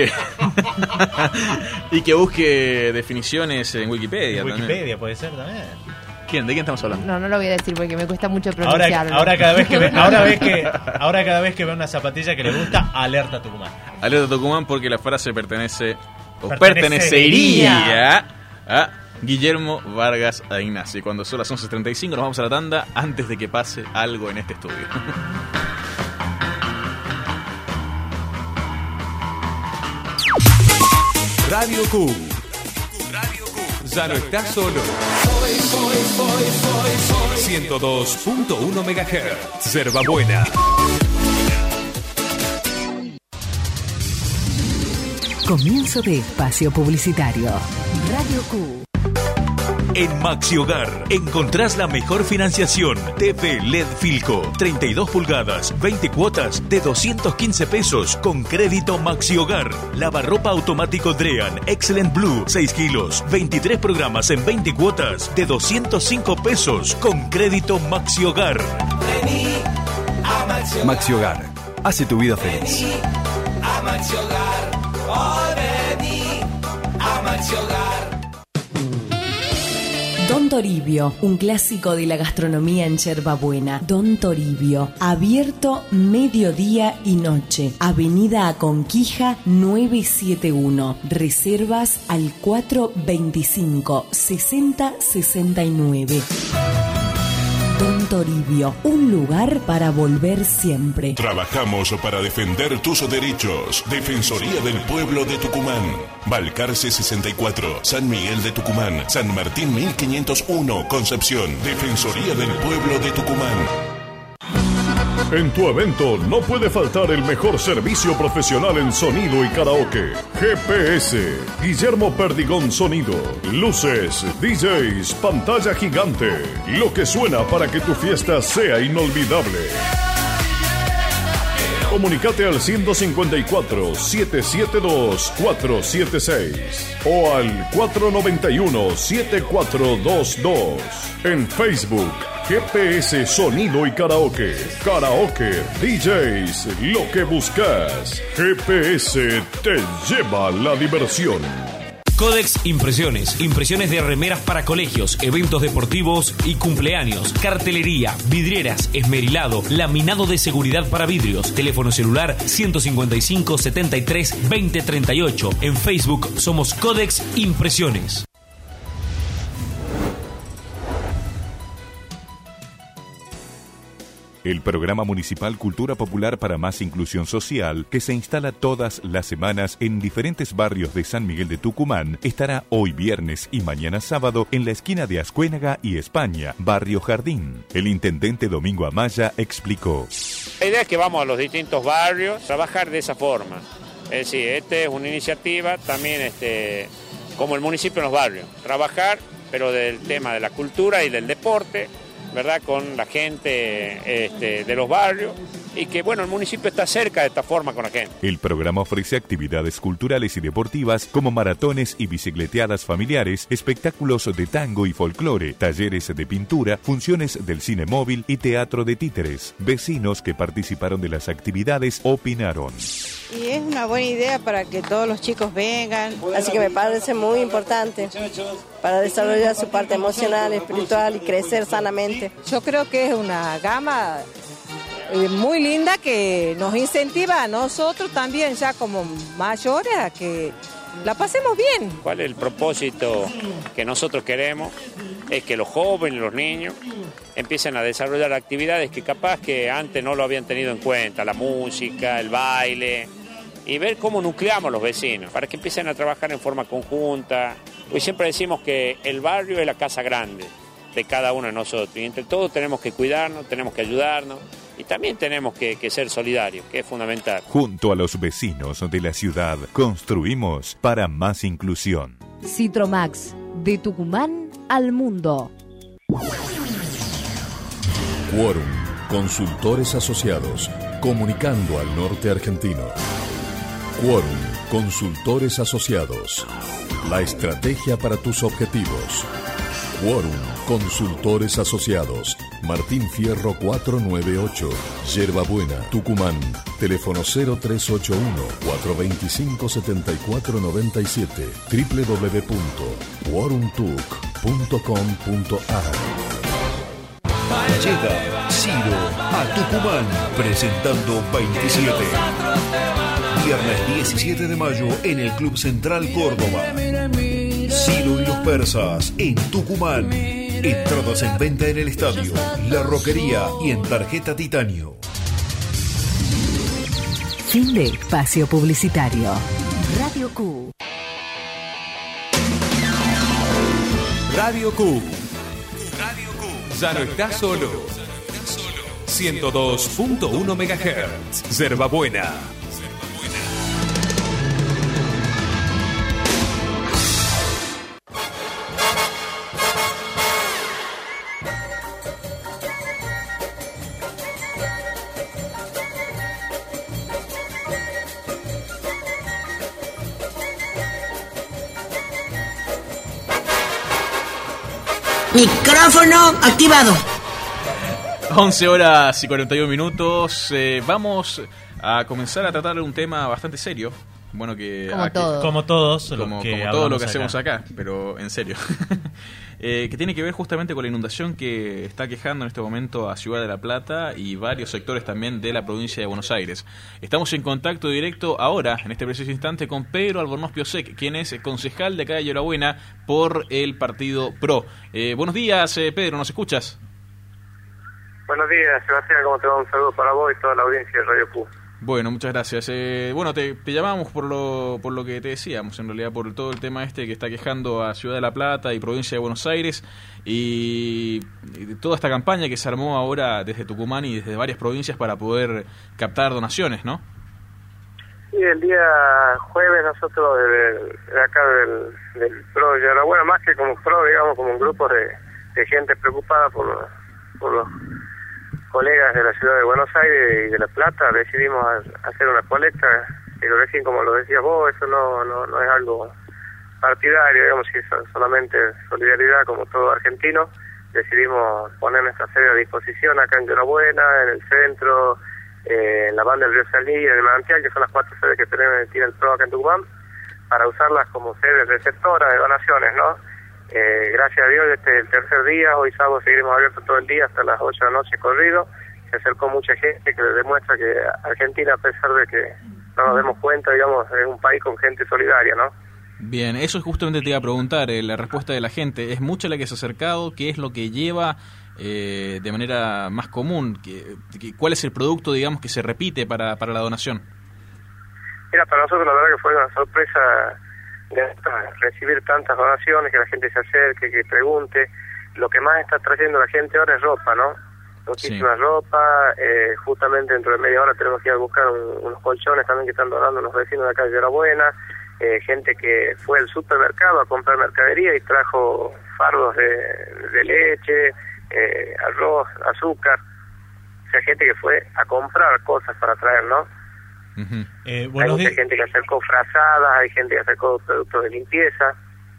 y que busque definiciones en Wikipedia. En también. Wikipedia puede ser también. ¿Quién? ¿De quién estamos hablando? No lo voy a decir porque me cuesta mucho Ahora, pronunciarlo. ahora cada vez que ve una zapatilla que le gusta, alerta Tucumán. Alerta Tucumán porque la frase pertenecería Pertenecería a Guillermo Vargas a Ignacio. Y cuando son las 11:35 nos vamos a la tanda antes de que pase algo en este estudio. Radio Q. Ya no estás solo. 102.1 MHz. Yerba Buena. Comienzo de espacio publicitario. Radio Q. En Maxi Hogar encontrás la mejor financiación. TV LED Filco, 32 pulgadas, 20 cuotas de 215 pesos con crédito Maxi Hogar. Lavarropa automático Drean, Excellent Blue, 6 kilos, 23 programas en 20 cuotas de 205 pesos con crédito Maxi Hogar. Maxi Hogar. Hace tu vida feliz. A Maxi Hogar, hoy vení a Maxi Hogar. Don Toribio, un clásico de la gastronomía en Yerba Buena. Don Toribio, abierto mediodía y noche. Avenida Aconquija 971. Reservas al 425-6069. Don Toribio, un lugar para volver siempre. Trabajamos para defender tus derechos. Defensoría del Pueblo de Tucumán. Balcarce 64, San Miguel de Tucumán, San Martín 1501, Concepción. Defensoría del Pueblo de Tucumán. En tu evento no puede faltar el mejor servicio profesional en sonido y karaoke. GPS, Guillermo Perdigón Sonido, luces, DJs, pantalla gigante. Lo que suena para que tu fiesta sea inolvidable. Comunicate al 154-772-476 o al 491-7422. En Facebook, GPS Sonido y Karaoke. Karaoke, DJs, lo que buscas. GPS te lleva a la diversión. Codex Impresiones. Impresiones de remeras para colegios, eventos deportivos y cumpleaños. Cartelería, vidrieras, esmerilado, laminado de seguridad para vidrios. Teléfono celular 155 73 20 38. En Facebook somos Codex Impresiones. El programa municipal Cultura Popular para Más Inclusión Social, que se instala todas las semanas en diferentes barrios de San Miguel de Tucumán, estará hoy viernes y mañana sábado en la esquina de Ascuénaga y España, Barrio Jardín. El intendente Domingo Amaya explicó. La idea es que vamos a los distintos barrios, trabajar de esa forma. Es decir, es una iniciativa también como el municipio en los barrios. Trabajar, pero del tema de la cultura y del deporte, ¿verdad? Con la gente de los barrios y que, bueno, el municipio está cerca de esta forma con la gente. El programa ofrece actividades culturales y deportivas como maratones y bicicleteadas familiares, espectáculos de tango y folclore, talleres de pintura, funciones del cine móvil y teatro de títeres. Vecinos que participaron de las actividades opinaron. Y es una buena idea para que todos los chicos vengan, así que me parece muy importante para desarrollar su parte emocional, espiritual y crecer sanamente. Yo creo que es una gama muy linda que nos incentiva a nosotros también, ya como mayores, a que la pasemos bien. ¿Cuál es el propósito que nosotros queremos? Es que los jóvenes, los niños, empiecen a desarrollar actividades que capaz que antes no lo habían tenido en cuenta, la música, el baile, y ver cómo nucleamos los vecinos, para que empiecen a trabajar en forma conjunta. Hoy siempre decimos que el barrio es la casa grande de cada uno de nosotros, y entre todos tenemos que cuidarnos, tenemos que ayudarnos, y también tenemos que ser solidarios, que es fundamental. Junto a los vecinos de la ciudad, construimos para más inclusión. Citromax, de Tucumán al mundo. Quorum, consultores asociados, comunicando al norte argentino. Quorum, consultores asociados, la estrategia para tus objetivos. Quorum, consultores asociados, Martín Fierro 498, Yerba Buena, Tucumán, teléfono 0381-425-7497, www.quorumtuc.com.ar. Llega Ciro a Tucumán, presentando 27. Viernes 17 de mayo en el Club Central Córdoba. Ciro y los Persas en Tucumán. Entradas en venta en el estadio, La Roquería y en tarjeta titanio. Fin de espacio publicitario. Radio Q. Radio Q. Ya no estás solo. 102.1 MHz. Yerba Buena. Micrófono activado. 11 horas y 41 minutos. Vamos a comenzar a tratar un tema bastante serio. Bueno, que como todos todo lo que hacemos acá, pero en serio. Que tiene que ver justamente con la inundación que está quejando en este momento a Ciudad de la Plata y varios sectores también de la provincia de Buenos Aires. Estamos en contacto directo ahora, en este preciso instante, con Pedro Albornoz Piosek, quien es concejal de acá de Yerba Buena por el partido PRO. Buenos días, Pedro, ¿nos escuchas? Buenos días, Sebastián, ¿cómo te va? Un saludo para vos y toda la audiencia de Radio Q. Bueno, muchas gracias. Bueno, te llamamos por lo que te decíamos, en realidad, por todo el tema este que está quejando a Ciudad de la Plata y provincia de Buenos Aires y toda esta campaña que se armó ahora desde Tucumán y desde varias provincias para poder captar donaciones, ¿no? Sí, el día jueves nosotros de acá del PRO de Yerba Buena, más que como PRO, digamos, como un grupo de gente preocupada por los colegas de la ciudad de Buenos Aires y de La Plata, decidimos hacer una colecta, pero recién, como lo decías vos, eso no es algo partidario, digamos, si es solamente solidaridad como todo argentino. Decidimos poner nuestra sede a disposición acá en Yerba Buena, en el centro, en la banda del Río Salí y en el Manantial, que son las 4 sedes que tiene el PRO acá en Tucumán, para usarlas como sedes receptoras de donaciones, ¿no? Gracias a Dios, este es el tercer día, hoy sábado seguiremos abiertos todo el día hasta las 8 de la noche corrido. Se acercó mucha gente que demuestra que Argentina, a pesar de que no nos demos cuenta, digamos, es un país con gente solidaria, ¿no? Bien, eso justamente te iba a preguntar, la respuesta de la gente. ¿Es mucha la que se ha acercado? ¿Qué es lo que lleva de manera más común? ¿Cuál es el producto, digamos, que se repite para la donación? Mira, para nosotros la verdad que fue una sorpresa recibir tantas donaciones, que la gente se acerque, que pregunte. Lo que más está trayendo la gente ahora es ropa, ¿no? Muchísima ropa. Justamente dentro de media hora tenemos que ir a buscar unos colchones también que están donando los vecinos de acá de Yerba Buena. Gente que fue al supermercado a comprar mercadería y trajo fardos de leche, arroz, azúcar. mucha gente que fue a comprar cosas para traer, ¿no? Hay mucha gente que acercó frazadas, hay gente que acercó productos de limpieza.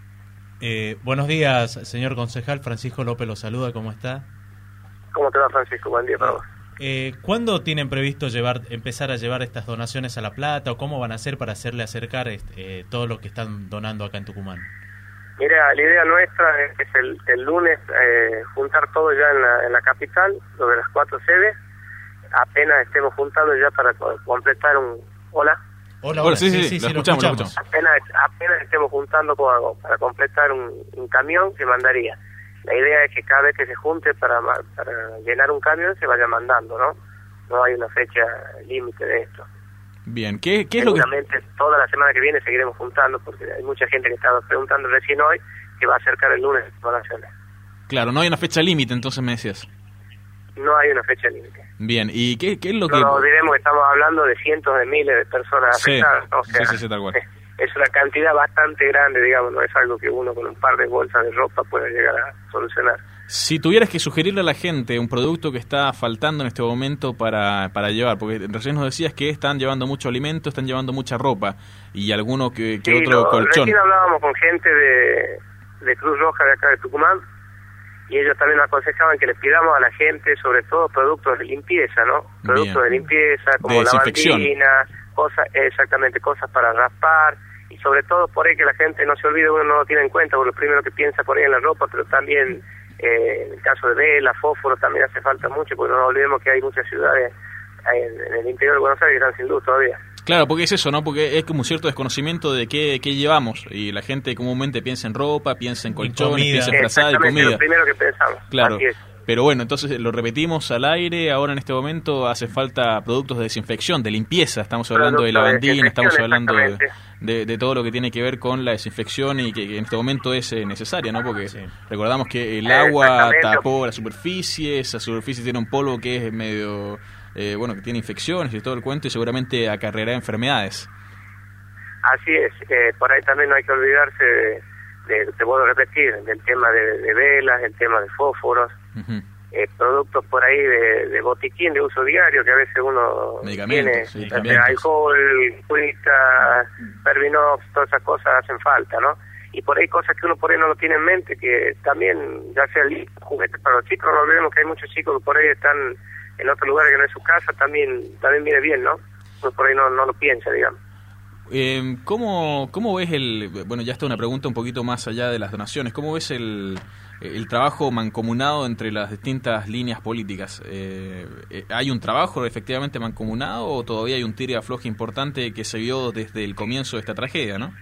Buenos días, señor concejal. Francisco López lo saluda, ¿cómo está? ¿Cómo te va, Francisco? Buen día para vos. ¿Cuándo tienen previsto empezar a llevar estas donaciones a La Plata o cómo van a hacer para hacerle acercar todo lo que están donando acá en Tucumán? Mira, la idea nuestra es el lunes juntar todo ya en la capital, lo de las 4 sedes. Apenas estemos juntando ya para completar un... ¿Hola? Hola, sí, lo escuchamos. Apenas estemos juntando para completar un camión que mandaría. La idea es que cada vez que se junte para llenar un camión se vaya mandando, ¿no? No hay una fecha límite de esto. Bien, ¿qué es lo que...? Seguramente toda la semana que viene seguiremos juntando, porque hay mucha gente que estaba preguntando recién hoy que va a acercar el lunes las donaciones. Claro, no hay una fecha límite, entonces me decías. No hay una fecha límite. Bien, ¿y qué es lo que...? No olvidemos que estamos hablando de cientos de miles de personas afectadas, ¿no? O sea, sí, tal cual. Es una cantidad bastante grande, digamos, no es algo que uno con un par de bolsas de ropa pueda llegar a solucionar. Si tuvieras que sugerirle a la gente un producto que está faltando en este momento para llevar, porque recién nos decías que están llevando mucho alimento, están llevando mucha ropa y alguno que otro colchón. Recién hablábamos con gente de Cruz Roja de acá de Tucumán y ellos también nos aconsejaban que les pidamos a la gente sobre todo productos de limpieza, ¿no? Productos de limpieza como lavandina, cosas para raspar y sobre todo por ahí que la gente no se olvide, uno no lo tiene en cuenta porque lo primero que piensa por ahí en la ropa, pero también en el caso de velas, fósforo también hace falta mucho, porque no nos olvidemos que hay muchas ciudades en el interior de Buenos Aires que están sin luz todavía. Claro, porque es eso, ¿no? Porque es como un cierto desconocimiento de qué llevamos y la gente comúnmente piensa en ropa, piensa en colchones, piensa en frazada y comida. Lo primero que pensamos. Claro. Pero bueno, entonces lo repetimos al aire, ahora en este momento hace falta productos de desinfección, de limpieza, estamos hablando de lavandina, estamos hablando de todo lo que tiene que ver con la desinfección y que en este momento es necesaria, ¿no? Porque recordamos que el agua tapó la superficie, esa superficie tiene un polvo que es medio, que tiene infecciones y todo el cuento y seguramente acarreará enfermedades. Así es, por ahí también no hay que olvidarse te vuelvo a repetir, del tema de velas, el tema de fósforos, productos por ahí de botiquín de uso diario que a veces uno tiene, alcohol, cuita, Pervinox, todas esas cosas hacen falta, ¿no? Y por ahí cosas que uno por ahí no lo tiene en mente, que también, ya sea juguetes para los chicos, no olvidemos que hay muchos chicos que por ahí están en otro lugar que no es su casa, también viene bien, ¿no? Uno por ahí no lo piensa, digamos. ¿Cómo ves ya está una pregunta un poquito más allá de las donaciones, ¿cómo ves el trabajo mancomunado entre las distintas líneas políticas? ¿Hay un trabajo efectivamente mancomunado o todavía hay un tira y afloje importante que se vio desde el comienzo de esta tragedia, no?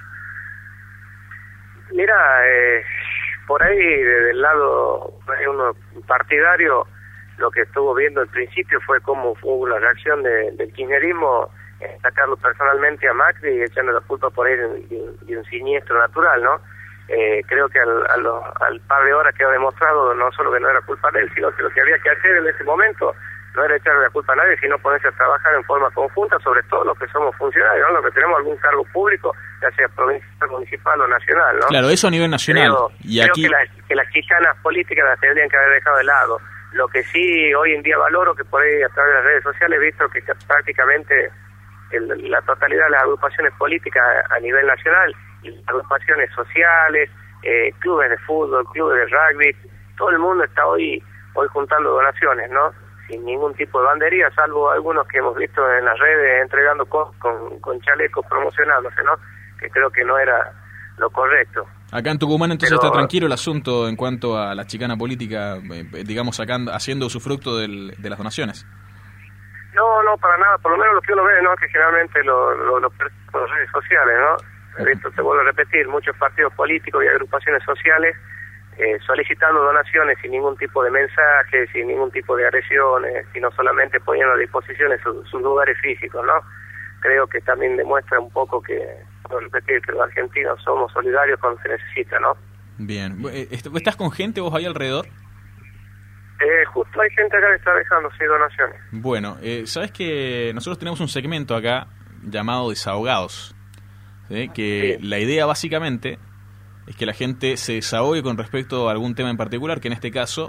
Mira, por ahí desde el lado uno partidario, lo que estuvo viendo al principio fue cómo fue la reacción del kirchnerismo, sacarlo personalmente a Macri y echarle la culpa por ahí de un siniestro natural, ¿no? Creo que al par de horas quedó demostrado no solo que no era culpa de él, sino que lo que había que hacer en ese momento no era echarle la culpa a nadie, sino ponerse a trabajar en forma conjunta, sobre todo los que somos funcionarios, ¿no? Los que tenemos algún cargo público, ya sea provincial, municipal o nacional, ¿no? Claro, eso a nivel nacional. Creo que las chicanas políticas las tendrían que haber dejado de lado. Lo que sí hoy en día valoro, que por ahí a través de las redes sociales he visto que prácticamente la totalidad de las agrupaciones políticas a nivel nacional, y las agrupaciones sociales, clubes de fútbol, clubes de rugby, todo el mundo está hoy juntando donaciones, ¿no? Sin ningún tipo de bandería, salvo algunos que hemos visto en las redes entregando con chalecos promocionándose, ¿no? Que creo que no era lo correcto. Acá en Tucumán entonces está tranquilo el asunto en cuanto a la chicana política, digamos, haciendo usufructo de las donaciones. No, para nada, por lo menos lo que uno ve, ¿no? Que generalmente lo por las redes sociales, ¿no? Esto te vuelvo a repetir, muchos partidos políticos y agrupaciones sociales solicitando donaciones sin ningún tipo de mensaje, sin ningún tipo de agresiones, sino solamente poniendo a disposición sus lugares físicos, ¿no? Creo que también demuestra un poco que, por repetir, que los argentinos somos solidarios cuando se necesita, ¿no? Bien. ¿Estás con gente vos ahí alrededor? Justo hay gente acá que está dejando sin donaciones. Bueno, sabes que nosotros tenemos un segmento acá llamado Desahogados, ¿sí? Que la idea básicamente es que la gente se desahogue con respecto a algún tema en particular, que en este caso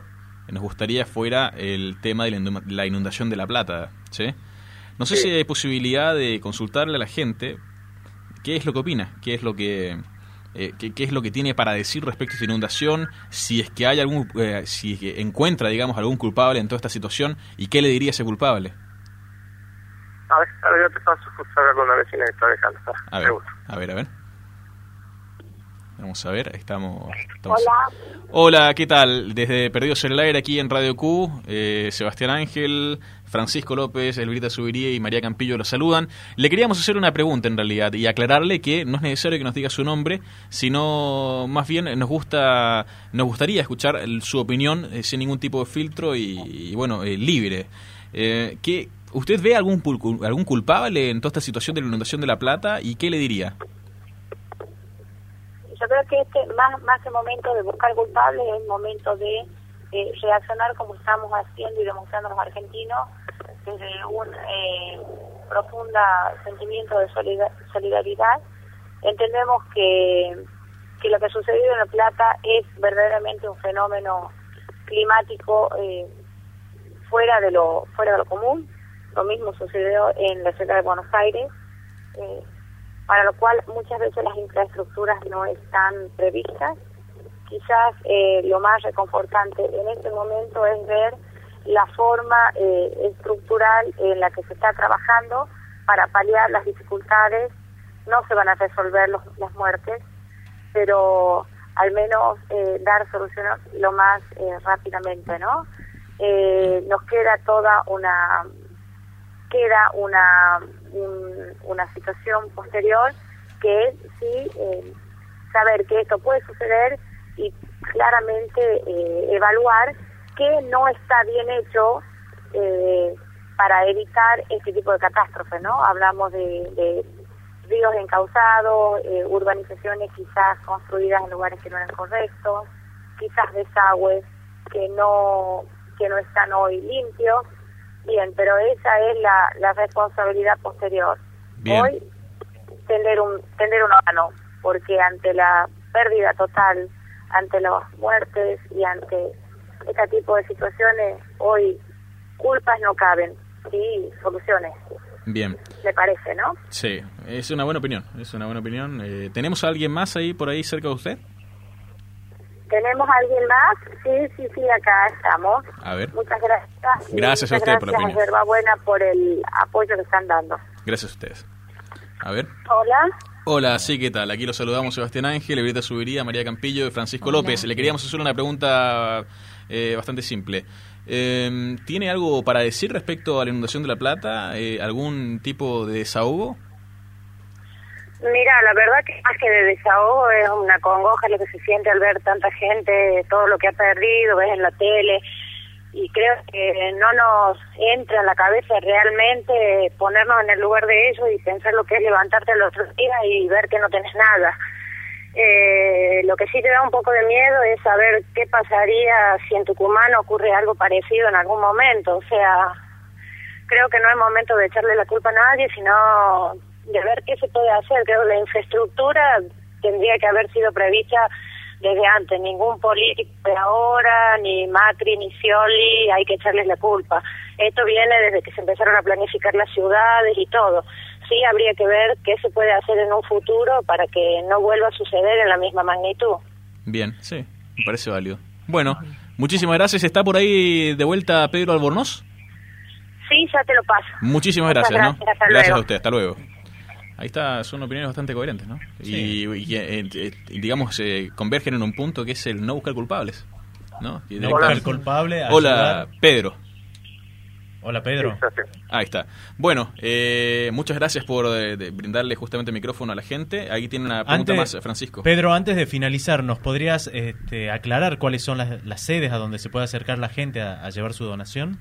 nos gustaría fuera el tema de la inundación de La Plata, ¿sí? No sé si hay posibilidad de consultarle a la gente qué es lo que opina, qué es lo que tiene para decir respecto a esta inundación, si es que hay si es que encuentra, digamos, algún culpable en toda esta situación, y qué le diría a ese culpable. A ver, yo te paso justo ahora con una vecina que está dejando. A ver. Vamos a ver, estamos. Hola. Hola, ¿qué tal? Desde Perdidos en el Aire, aquí en Radio Q, Sebastián Ángel, Francisco López, Elvirita Subiría y María Campillo los saludan. Le queríamos hacer una pregunta en realidad y aclararle que no es necesario que nos diga su nombre, sino más bien nos gustaría escuchar su opinión sin ningún tipo de filtro y bueno, libre. ¿Usted ve algún culpable en toda esta situación de la inundación de La Plata y qué le diría? Yo creo que más que momento de buscar culpables, es momento de reaccionar como estamos haciendo y demostrando los argentinos, desde un profundo sentimiento de solidaridad. Entendemos que lo que ha sucedido en La Plata es verdaderamente un fenómeno climático fuera de lo común. Lo mismo sucedió en la ciudad de Buenos Aires, para lo cual muchas veces las infraestructuras no están previstas. Quizás lo más reconfortante en este momento es ver la forma estructural en la que se está trabajando para paliar las dificultades. No se van a resolver las muertes, pero al menos dar soluciones lo más rápidamente, ¿no? Nos queda una situación posterior, que es saber que esto puede suceder y claramente evaluar que no está bien hecho para evitar este tipo de catástrofes, ¿no? Hablamos de ríos encauzados, urbanizaciones quizás construidas en lugares que no eran correctos, quizás desagües que no están hoy limpios. Bien, pero esa es la responsabilidad posterior. Bien. Hoy tender una mano, porque ante la pérdida total, ante las muertes y ante este tipo de situaciones, hoy culpas no caben, sí, soluciones. Bien. ¿Le parece, no? Sí, es una buena opinión, ¿Tenemos a alguien más ahí por ahí cerca de usted? ¿Tenemos a alguien más? Sí, acá estamos. A ver. Muchas gracias. Gracias a usted por la opinión. Gracias a Yerbabuena por el apoyo que están dando. Gracias a ustedes. A ver. Hola, sí, ¿qué tal? Aquí los saludamos Sebastián Ángel, Elvirita Subiría, María Campillo y Francisco López. Le queríamos hacer una pregunta bastante simple. ¿Tiene algo para decir respecto a la inundación de La Plata? ¿Algún tipo de desahogo? Mira, la verdad que más que de desahogo es una congoja lo que se siente al ver tanta gente, todo lo que ha perdido, ves en la tele, y creo que no nos entra en la cabeza realmente ponernos en el lugar de ellos y pensar lo que es levantarte el otro día y ver que no tenés nada. Lo que sí te da un poco de miedo es saber qué pasaría si en Tucumán ocurre algo parecido en algún momento. O sea, creo que no es momento de echarle la culpa a nadie, sino de ver qué se puede hacer. Creo que la infraestructura tendría que haber sido prevista desde antes. Ningún político de ahora, ni Macri, ni Scioli, hay que echarles la culpa. Esto viene desde que se empezaron a planificar las ciudades y todo. Sí, habría que ver qué se puede hacer en un futuro para que no vuelva a suceder en la misma magnitud. Bien, sí, me parece válido. Bueno, muchísimas gracias. ¿Está por ahí de vuelta Pedro Albornoz? Sí, ya te lo paso. Muchísimas gracias, gracias, ¿no? hasta Gracias luego. a usted, hasta luego. Ahí está, son opiniones bastante coherentes, ¿no? Sí. Y digamos, convergen en un punto que es el no buscar culpables, ¿no? No buscar culpable. Hola, Pedro. Hola, Pedro. Ahí está. Bueno, muchas gracias por brindarle justamente el micrófono a la gente. Ahí tiene una pregunta más, Francisco. Pedro, antes de finalizar, ¿nos podrías aclarar cuáles son las sedes a donde se puede acercar la gente a llevar su donación?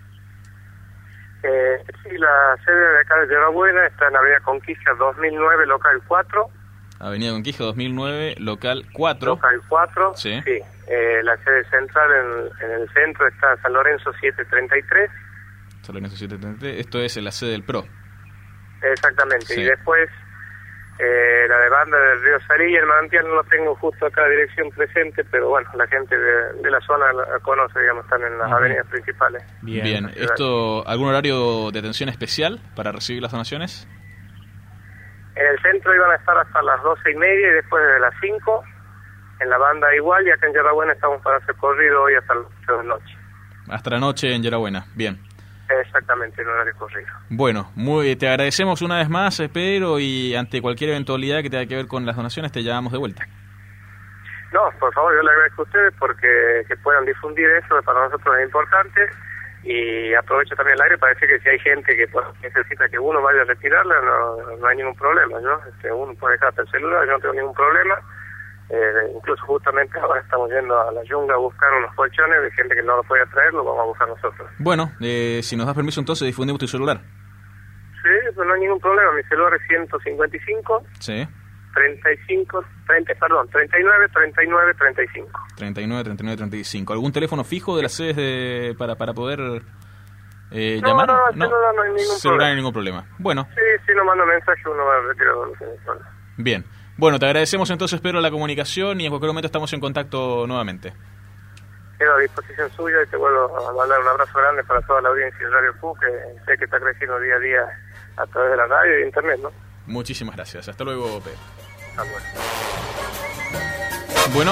Sí, la sede de acá de Yerbabuena está en Avenida Conquista 2009, local 4. Avenida Conquista 2009, local 4. Local 4, sí. La sede central en el centro está San Lorenzo 733. San Lorenzo 733, esto es la sede del PRO. Exactamente, sí. Y después la de banda del Río Salí y el Manantial no lo tengo justo acá a dirección presente, pero bueno, la gente de la zona la conoce, digamos, están en las avenidas principales. Bien. ¿Esto, algún horario de atención especial para recibir las donaciones? En el centro iban a estar hasta las 12:30 y después de las 5, en la banda igual, y acá en Yerba Buena estamos para hacer corrido hoy hasta las 8 de la noche. Hasta la noche en Yerba Buena, bien. Exactamente, en horario corrido. Bueno, te agradecemos una vez más, Pedro, y ante cualquier eventualidad que tenga que ver con las donaciones te llamamos de vuelta. No, por favor, yo le agradezco a ustedes porque que puedan difundir eso, para nosotros es importante, y aprovecho también el aire para decir que si hay gente que necesita que uno vaya a retirarla, no hay ningún problema, ¿no? Uno puede dejar hasta el celular, yo no tengo ningún problema. Incluso justamente ahora estamos yendo a la Yunga a buscar unos colchones de gente que no lo puede traer, lo vamos a buscar nosotros. Bueno, si nos das permiso entonces difundimos tu celular. Sí, pues no hay ningún problema, mi celular es 155 sí 39 39 35 39 39 35. ¿Algún teléfono fijo de las sedes para poder llamar? No hay ningún celular, problema. No hay ningún problema. Bueno. Sí, no mando mensaje, uno va a retirar los teléfonos. Bien. Bueno, te agradecemos entonces, Pedro, la comunicación y en cualquier momento estamos en contacto nuevamente. Quedo a disposición suya y te vuelvo a mandar un abrazo grande para toda la audiencia de Radio Q, que sé que está creciendo día a día a través de la radio y internet, ¿no? Muchísimas gracias. Hasta luego, Pedro. Bueno,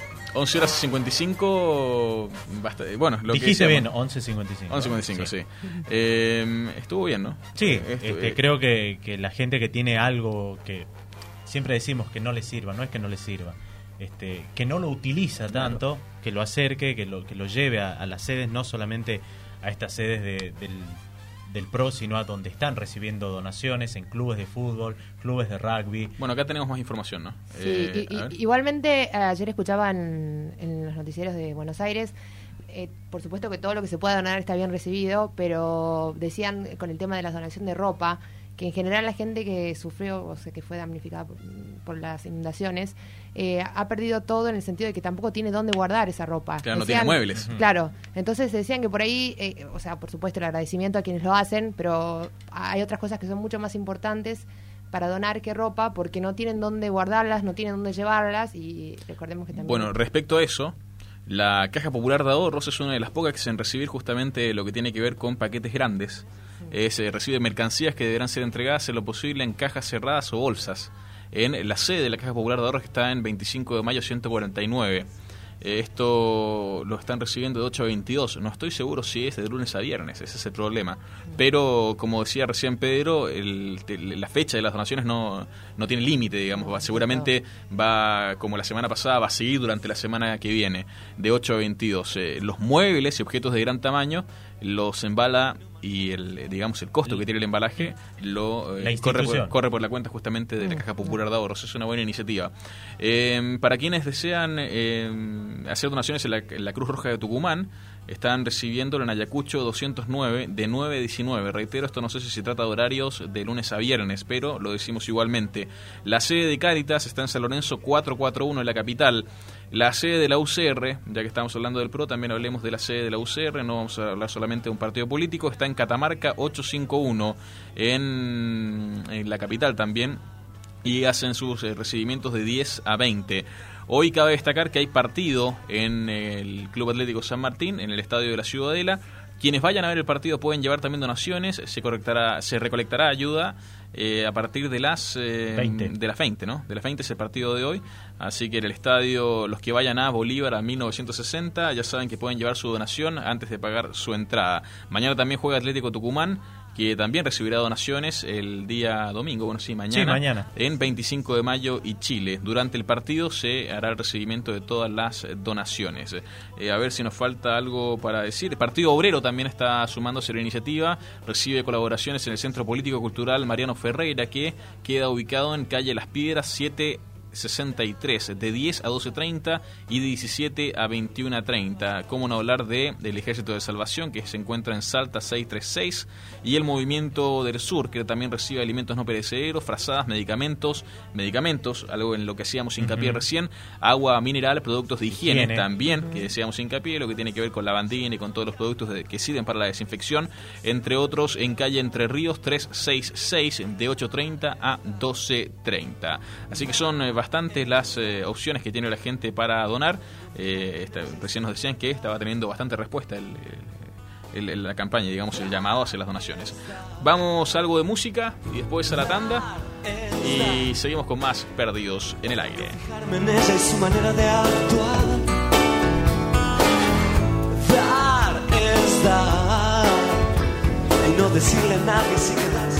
11:55. Bueno, lo dijiste que bien, 11:55. 11:55, sí. Estuvo bien, ¿no? Sí, creo que la gente que tiene algo que siempre decimos que no le sirva, no es que no le sirva, que no lo utiliza tanto, que lo acerque, que lo lleve a las sedes, no solamente a estas sedes del PRO, sino a donde están recibiendo donaciones, en clubes de fútbol, clubes de rugby. Bueno, acá tenemos más información, ¿no? Sí, igualmente ayer escuchaba en los noticieros de Buenos Aires, por supuesto que todo lo que se pueda donar está bien recibido, pero decían con el tema de la donación de ropa, que en general la gente que sufrió, o sea, que fue damnificada por las inundaciones, ha perdido todo en el sentido de que tampoco tiene dónde guardar esa ropa. Claro, no tiene muebles. Claro, entonces decían que por ahí, o sea, por supuesto el agradecimiento a quienes lo hacen, pero hay otras cosas que son mucho más importantes para donar que ropa, porque no tienen dónde guardarlas, no tienen dónde llevarlas, y recordemos que también... Bueno, respecto a eso, la Caja Popular de Ahorros es una de las pocas en recibir justamente lo que tiene que ver con paquetes grandes. Se recibe mercancías que deberán ser entregadas en lo posible en cajas cerradas o bolsas en la sede de la Caja Popular de Ahorros, que está en 25 de mayo 149. Esto lo están recibiendo de 8 a 22. No estoy seguro si es de lunes a viernes, ese es el problema. Pero, como decía recién Pedro, la fecha de las donaciones no tiene límite, digamos. Seguramente va, como la semana pasada, va a seguir durante la semana que viene, de 8 a 22. Los muebles y objetos de gran tamaño los embala, y el costo que tiene el embalaje corre por la cuenta justamente de la Caja Popular de Ahorros. Es una buena iniciativa. Para quienes desean hacer donaciones en la Cruz Roja de Tucumán, están recibiéndolo en Ayacucho 209 de 9 a 19. Reitero, esto no sé si se trata de horarios de lunes a viernes, pero lo decimos igualmente. La sede de Cáritas está en San Lorenzo 441 en la capital. La sede de la UCR, ya que estamos hablando del PRO, también hablemos de la sede de la UCR, no vamos a hablar solamente de un partido político, está en Catamarca 851 en la capital también, y hacen sus recibimientos de 10 a 20. Hoy cabe destacar que hay partido en el Club Atlético San Martín, en el Estadio de la Ciudadela. Quienes vayan a ver el partido pueden llevar también donaciones, se recolectará ayuda a partir de las 20. De las 20, ¿no? De las 20 es el partido de hoy, así que en el estadio, los que vayan a Bolívar a 1960 ya saben que pueden llevar su donación antes de pagar su entrada. Mañana también juega Atlético Tucumán, que también recibirá donaciones el día domingo, mañana, en 25 de mayo y Chile. Durante el partido se hará el recibimiento de todas las donaciones. A ver si nos falta algo para decir. El Partido Obrero también está sumándose a la iniciativa, recibe colaboraciones en el Centro Político Cultural Mariano Ferreira, que queda ubicado en calle Las Piedras 7 63, de 10 a 12:30 y de 17 a 21:30. Cómo no hablar del Ejército de Salvación, que se encuentra en Salta 636, y el Movimiento del Sur, que también recibe alimentos no perecederos, frazadas, medicamentos, algo en lo que hacíamos hincapié recién, agua mineral, productos de higiene. También, que decíamos hincapié, lo que tiene que ver con lavandina y con todos los productos que sirven para la desinfección, entre otros, en calle Entre Ríos 366, de 8:30 a 12:30. Así que son bastantes las opciones que tiene la gente para donar. Recién nos decían que estaba teniendo bastante respuesta la campaña, digamos, el llamado hacia las donaciones. Vamos a algo de música y después a la tanda y seguimos con más Perdidos en el Aire. Esa es su manera de actuar. Dar es dar y no decirle a nadie si quedarse.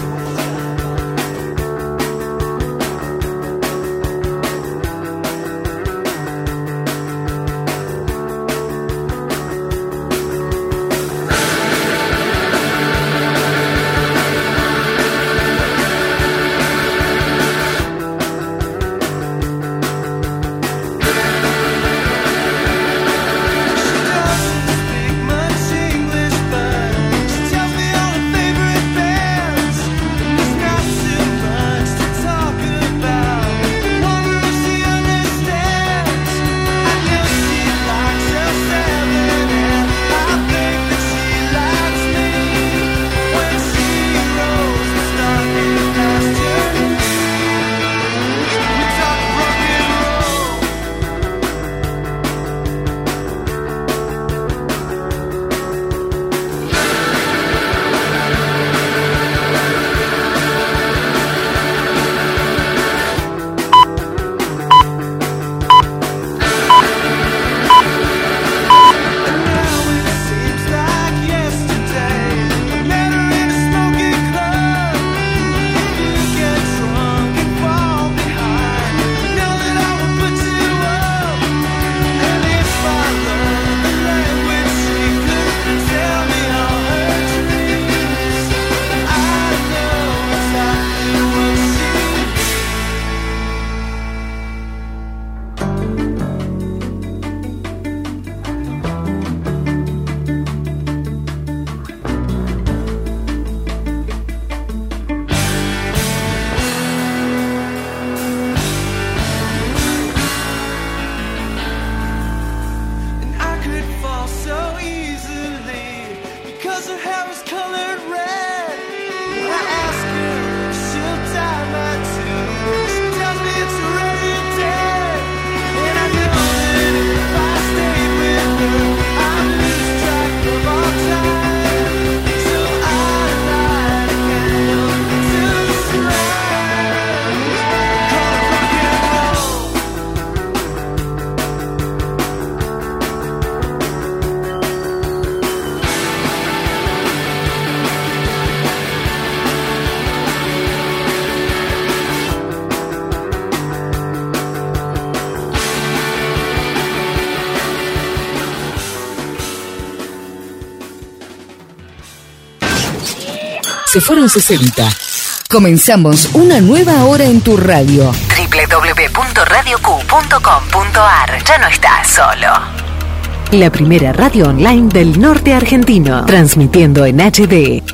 Se fueron 60. Comenzamos una nueva hora en tu radio. www.radioq.com.ar. Ya no estás solo. La primera radio online del norte argentino. Transmitiendo en HD.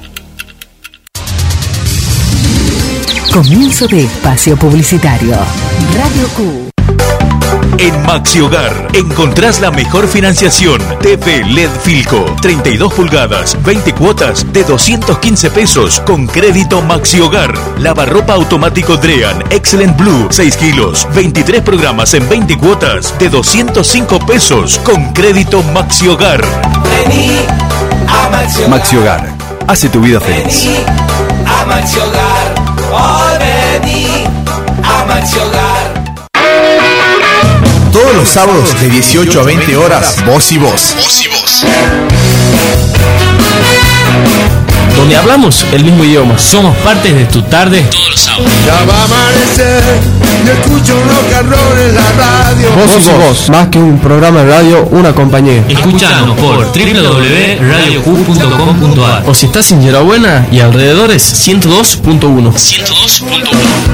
Comienzo de espacio publicitario. Radio Q. En Maxi Hogar encontrás la mejor financiación. TV LED Filco, 32 pulgadas, 20 cuotas de 215 pesos con crédito Maxi Hogar. Lavarropa automático Drean, Excellent Blue, 6 kilos, 23 programas en 20 cuotas de 205 pesos con crédito Maxi Hogar. Vení a Maxi Hogar. Maxi Hogar, hace tu vida feliz. Vení a Maxi Hogar. Oh, vení a Maxi Hogar. Todos los sábados de 18 a 20 horas, Voz y Voz. donde hablamos el mismo idioma. Somos parte de tu tarde todos los sábados. Ya va a amanecer, yo escucho rock and roll en la radio. Vos y vos, Más que un programa de radio, una compañía. Escúchanos por www.radioq.com.ar o si estás en Yerabuena y alrededores 102.1. 102.1.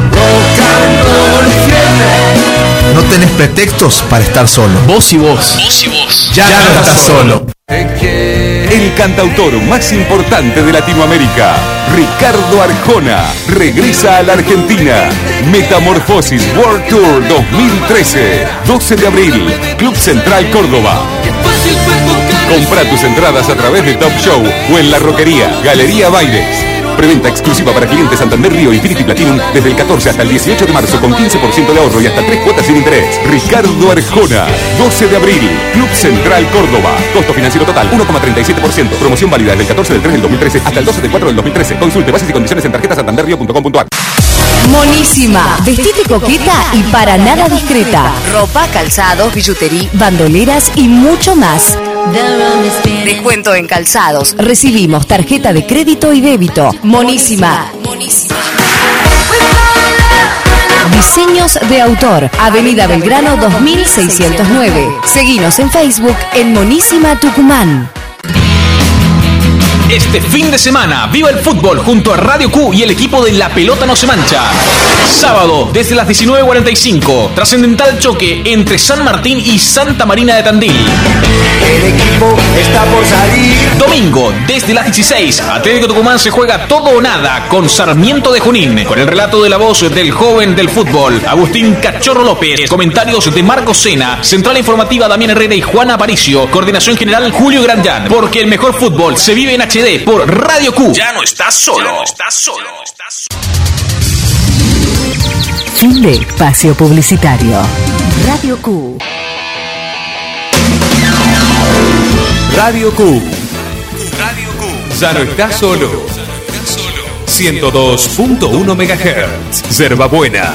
No tenés pretextos para estar solo. Vos y vos. Ya no estás solo. El cantautor más importante de Latinoamérica, Ricardo Arjona, regresa a la Argentina. Metamorfosis World Tour 2013, 12 de abril, Club Central Córdoba. Compra tus entradas a través de Top Show o en La Roquería, Galería Baires. Preventa exclusiva para clientes Santander Río Infinity Platinum desde el 14 hasta el 18 de marzo con 15% de ahorro y hasta 3 cuotas sin interés. Ricardo Arjona, 12 de abril, Club Central Córdoba. Costo financiero total 1,37%. Promoción válida desde el 14 del 3 del 2013 hasta el 12 del 4 del 2013. Consulte bases y condiciones en tarjeta santanderrio.com.ar. Monísima, vestite coqueta y para nada discreta. Ropa, calzados, billutería, bandoleras y mucho más. Descuento en calzados. Recibimos tarjeta de crédito y débito. Monísima. Diseños de autor. Avenida Belgrano 2609. Seguinos en Facebook en Monísima Tucumán. Este fin de semana, viva el fútbol junto a Radio Q y el equipo de La Pelota No Se Mancha. Sábado, desde las 19:45, trascendental choque entre San Martín y Santa Marina de Tandil. El equipo está por salir. Domingo, desde las 16, Atlético Tucumán se juega todo o nada con Sarmiento de Junín, con el relato de la voz del joven del fútbol, Agustín Cachorro López, comentarios de Marco Sena, central informativa Damián Herrera y Juan Aparicio, coordinación general Julio Granjan, porque el mejor fútbol se vive en HD por Radio Q. Ya no estás solo. Fin de espacio publicitario. Radio Q. Radio Q. Ya no estás solo. 102.1 MHz. Yerba Buena.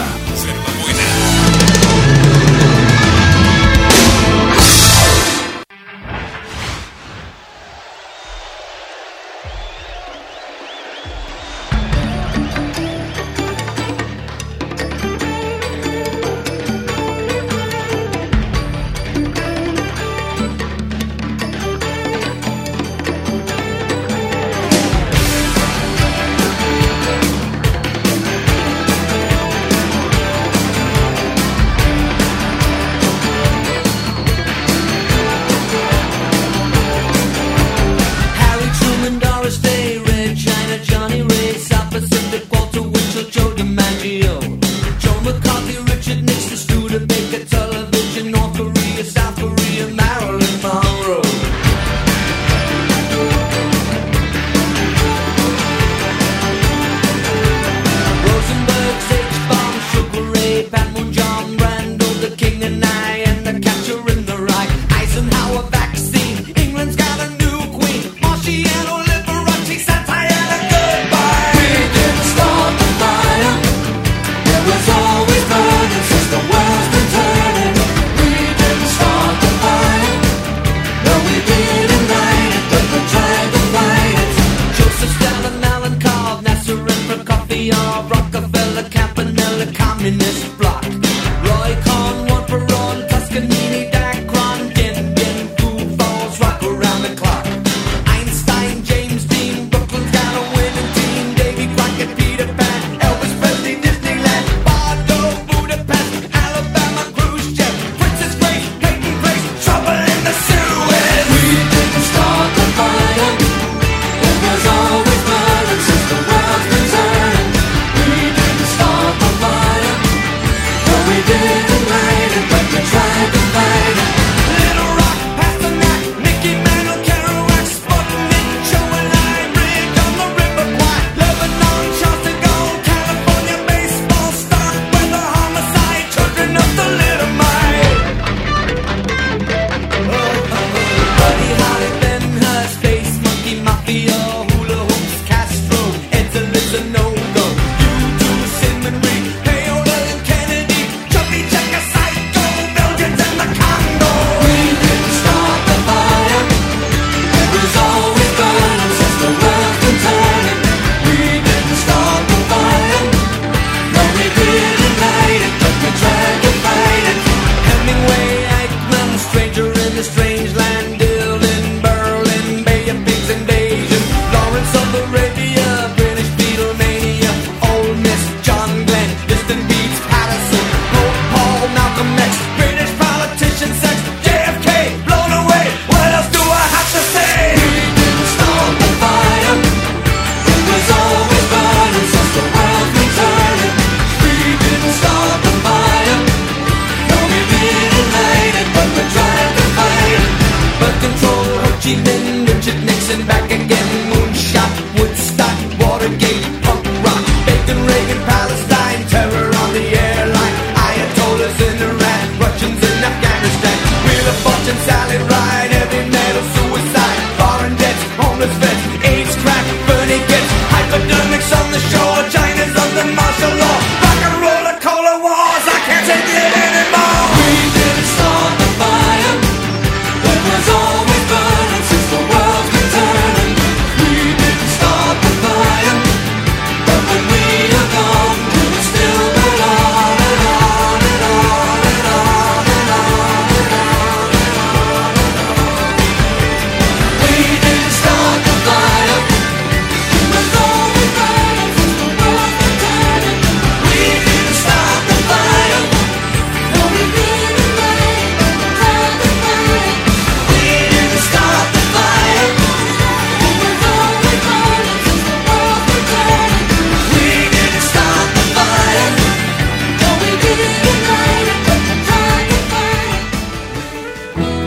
Chi Minh, Richard Nixon, back again. Moonshot, Woodstock, Watergate, punk rock, Bacon, Reagan, Palestine, terror on the airline, Ayatollahs in Iran, Russians in Afghanistan, Wheel of Fortune, Sally Ride, heavy metal, suicide, foreign debts, homeless vets, AIDS, crack, burning kids, hypodermics on the shore, China's under martial law, rock and roll and cola wars, I can't take it anymore. We didn't start the fire that was always burning since the world's been turning. We didn't start the fire, but when we are gone, it will still burn on and on and on and on and on and on and on and on. We didn't start the fire, it was always burning since the world's been turning. We didn't start the fire, no we didn't rain, start the fire. We didn't start the fire, it was always burning since the world's been turning. We didn't start the fire, no we didn't rain, start the fire.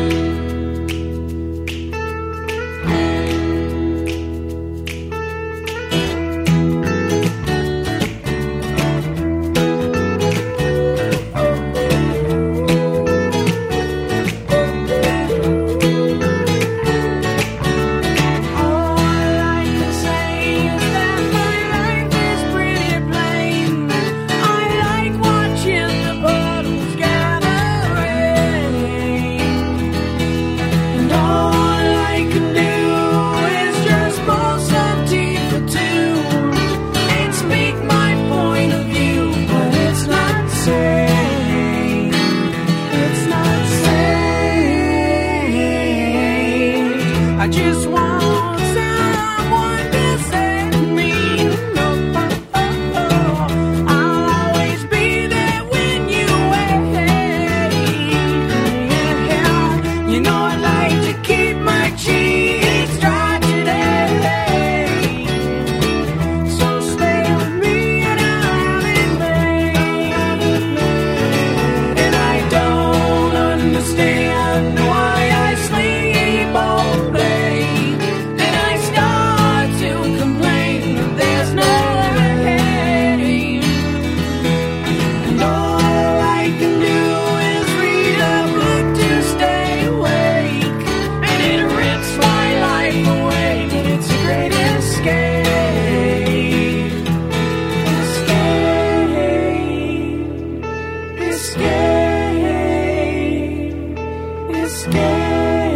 All I can say is that my life is pretty plain. I like watching the puddles gathering, and all I can do is just pour some tea for two and speak my point of view, but it's not sane. It's not sane. I just want someone to set me no. I'll always be there when you wait. You know I like to keep my cheeks dry today. So stay with me and I'll be made. And I don't understand why I sleep all day. Then I start to complain that there's no rain. And all I can do is read a book to stay awake. And it rips my life away, but it's a great escape. Escape. Escape.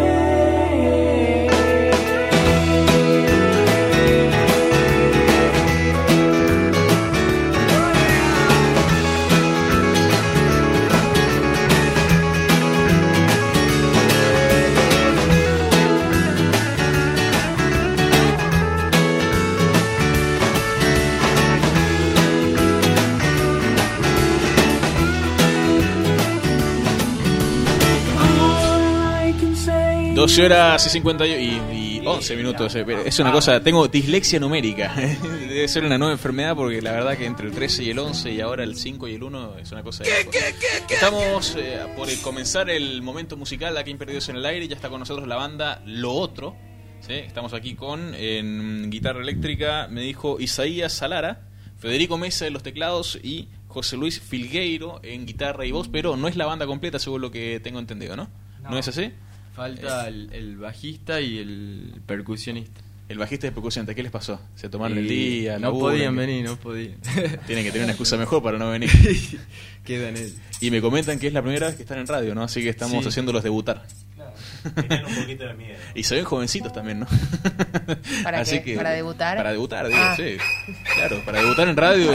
All I can say 12 horas y 50 y 11 minutos. Es una cosa, tengo dislexia numérica. Debe ser una nueva enfermedad porque la verdad que entre el 13 y el 11 y ahora el 5 y el 1 es una cosa de locos. Estamos por comenzar el momento musical aquí en Perdidos en el Aire. Ya está con nosotros la banda Lo Otro, ¿sí? Estamos aquí con, en guitarra eléctrica, me dijo Isaías Salara, Federico Mesa en los teclados y José Luis Filgueiro en guitarra y voz, pero no es la banda completa según lo que tengo entendido, ¿no? ¿No es así? Falta el bajista y el percusionista. El bajista y el percusionista, ¿qué les pasó? ¿Se tomaron el Y día? no podían venir, no podían. Tienen que tener una excusa mejor para no venir. Quedan ellos. Y me comentan que es la primera vez que están en radio, ¿no? Así que estamos Sí. haciéndolos debutar. Tenían un poquito de miedo. Y se ven jovencitos también, ¿no? ¿Para Así qué? que, ¿Para debutar? Para debutar, digo, Ah. sí. Claro, para debutar en radio.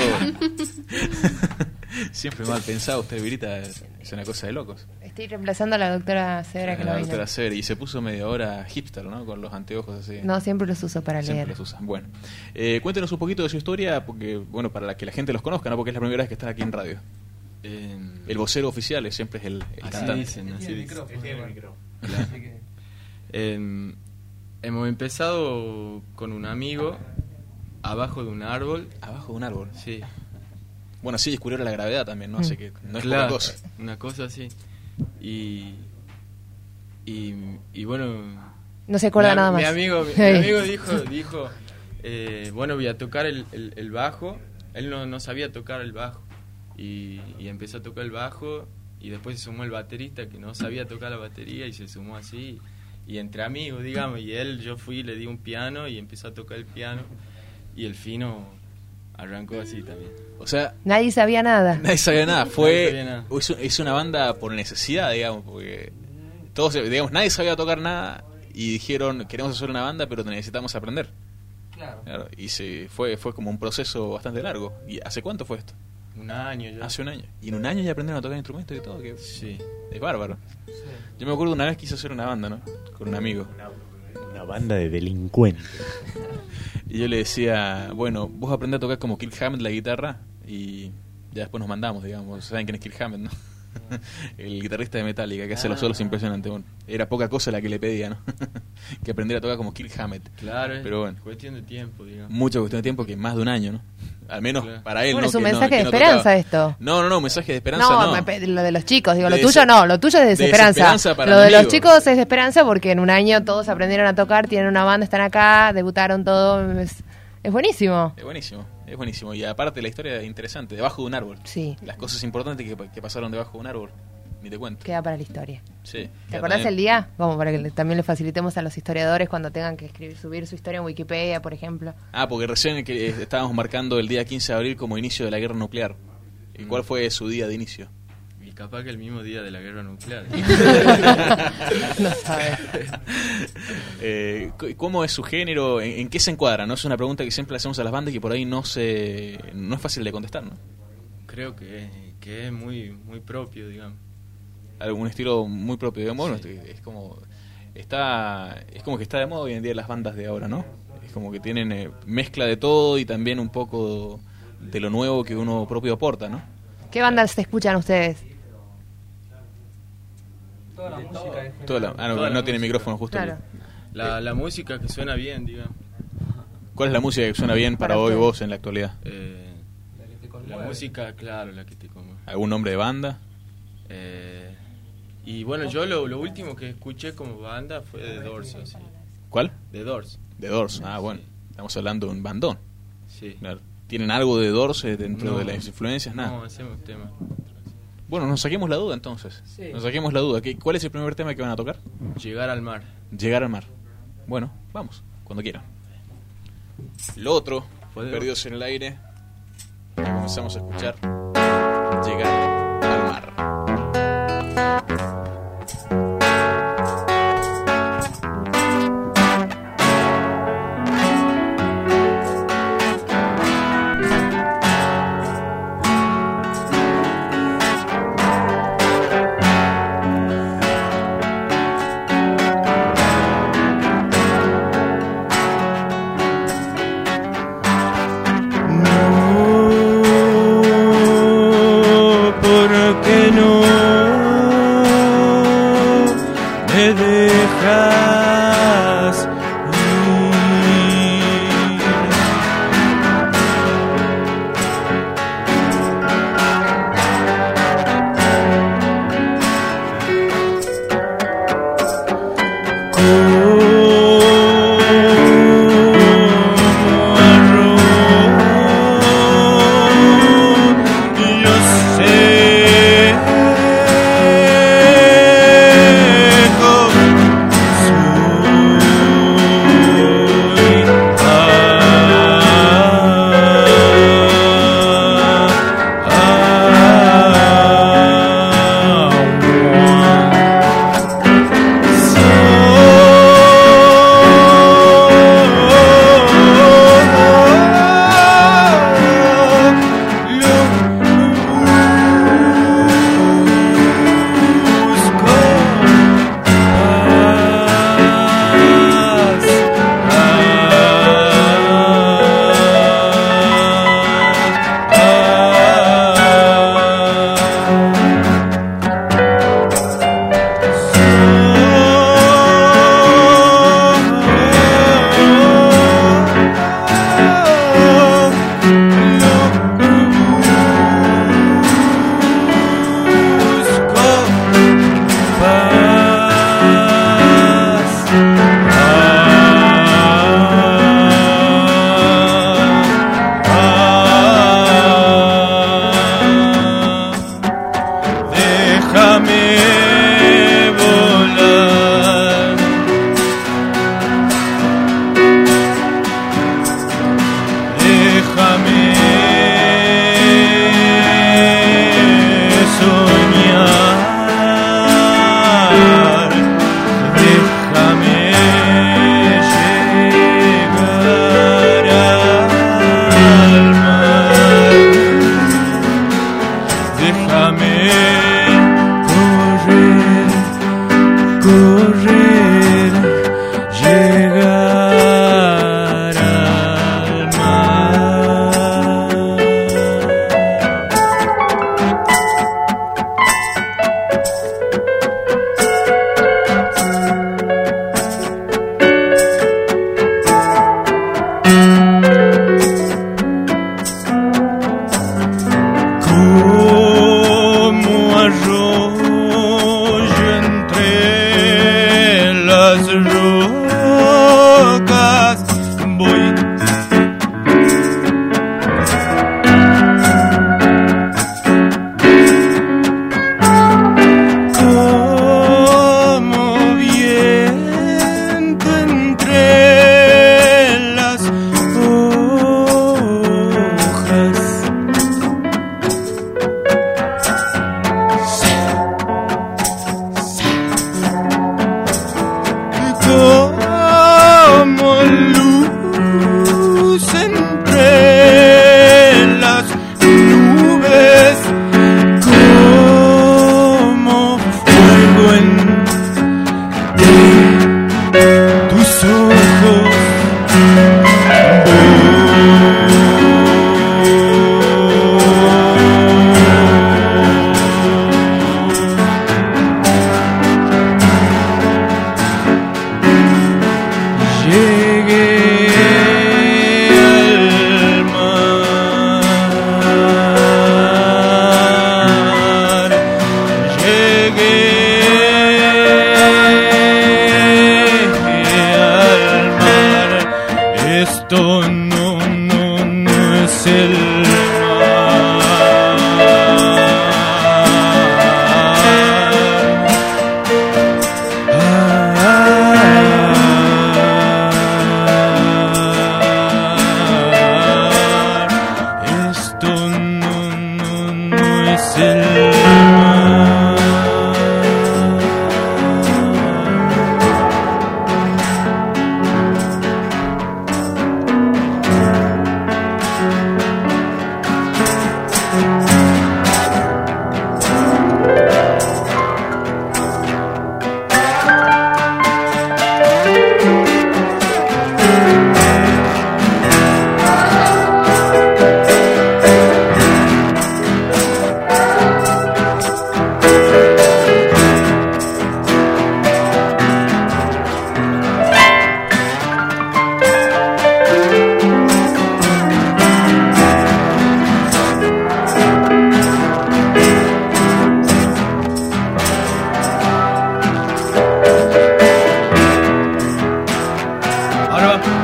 Siempre mal pensado usted, Virita, es una cosa de locos. Estoy reemplazando a la doctora Cedra que La no vino. doctora Cedra, y se puso media hora hipster, ¿no? Con los anteojos así. No, siempre los uso para Siempre leer. los usa. Bueno, cuéntenos un poquito de su historia, porque bueno, para que la gente los conozca, ¿no? Porque es la primera vez que estás aquí en radio. El vocero oficial siempre es el Así cantante. dicen, así Sí, dicen. tiene el micrófono. Claro. Hemos empezado con un amigo abajo de un árbol. ¿Abajo de un árbol? Sí. Bueno, sí, descubrió la gravedad también, ¿no? Así que no es Claro, poca cosa. una cosa así. Y bueno, No se acuerda nada más. Mi amigo dijo bueno, voy a tocar el bajo. Él no sabía tocar el bajo. Y empezó a tocar el bajo. Y después se sumó el baterista que no sabía tocar la batería. Y se sumó así. Y entre amigos, digamos. Y yo fui, le di un piano y empezó a tocar el piano. Y el Fino arrancó así también. O sea, nadie sabía nada. Nadie sabía nada. Es una banda por necesidad, digamos, porque todos, digamos, nadie sabía tocar nada y dijeron, queremos hacer una banda, pero necesitamos aprender. Claro. Y fue como un proceso bastante largo. ¿Y hace cuánto fue esto? Un año ya. Hace un año. Y en un año ya aprendieron a tocar instrumentos y todo. Que sí. Es bárbaro. Sí. Yo me acuerdo una vez quise hacer una banda, ¿no? Con un amigo. Una banda de delincuentes. Y yo le decía, bueno, vos aprendés a tocar como Kirk Hammett la guitarra y ya después nos mandamos, digamos. ¿Saben quién es Kirk Hammett, no? El guitarrista de Metallica, que hace los solos impresionantes. Bueno, era poca cosa la que le pedía, ¿no? Que aprendiera a tocar como Kirk Hammett. Claro, pero bueno, cuestión de tiempo, digamos. Mucha cuestión de tiempo, que más de un año, ¿no? Al menos para él. Bueno, ¿no? Es un que mensaje de no esperanza tocaba. esto. No, mensaje de esperanza no. Lo de los chicos, digo, lo tuyo no, lo tuyo es desesperanza. Lo de los chicos es desesperanza porque en un año todos aprendieron a tocar, tienen una banda, están acá, debutaron todo. Es buenísimo. Es buenísimo. Y aparte la historia es interesante, debajo de un árbol. Sí. Las cosas importantes que pasaron debajo de un árbol, ni te cuento. Queda para la historia. Sí. ¿Te acordás el día? Como para que también le facilitemos a los historiadores cuando tengan que subir su historia en Wikipedia, por ejemplo. Porque recién estábamos marcando el día 15 de abril como inicio de la guerra nuclear. ¿Y cuál fue su día de inicio? Y capaz que el mismo día de la guerra nuclear. No sabes. ¿Cómo es su género? ¿En qué se encuadra? ¿No? Es una pregunta que siempre le hacemos a las bandas y que por ahí no es fácil de contestar, ¿no? Creo que es muy, muy propio, digamos. Algún estilo muy propio, digamos. Sí. Bueno, es como que está de moda hoy en día las bandas de ahora, ¿no? Es como que tienen mezcla de todo y también un poco de lo nuevo que uno propio aporta, ¿no? ¿Qué bandas se escuchan ustedes? Toda la música. No tiene micrófono justo. Claro. La música que suena bien, digamos. ¿Cuál es la música que suena bien para hoy vos en la actualidad? La música, claro, la que te conmueve. ¿Algún nombre de banda? Y bueno, yo lo último que escuché como banda fue The Doors. Así. ¿Cuál? The Doors. The Doors, bueno. Sí. Estamos hablando de un bandón. Sí. Claro. ¿Tienen algo de Doors dentro de las influencias? Nada. No, hacemos temas. Bueno, nos saquemos la duda entonces. Sí. Nos saquemos la duda. ¿Cuál es el primer tema que van a tocar? Llegar al mar. Llegar al mar. Bueno, vamos, cuando quieran. Lo otro, Perdidos en el Aire. Comenzamos a escuchar Llegar al mar. locas. Voy. Como viento entre las hojas. Como luz entre las nubes, como fuego entre tus ojos. Llegué al mar, llegué al mar. Esto no es el esto no es el ahora va.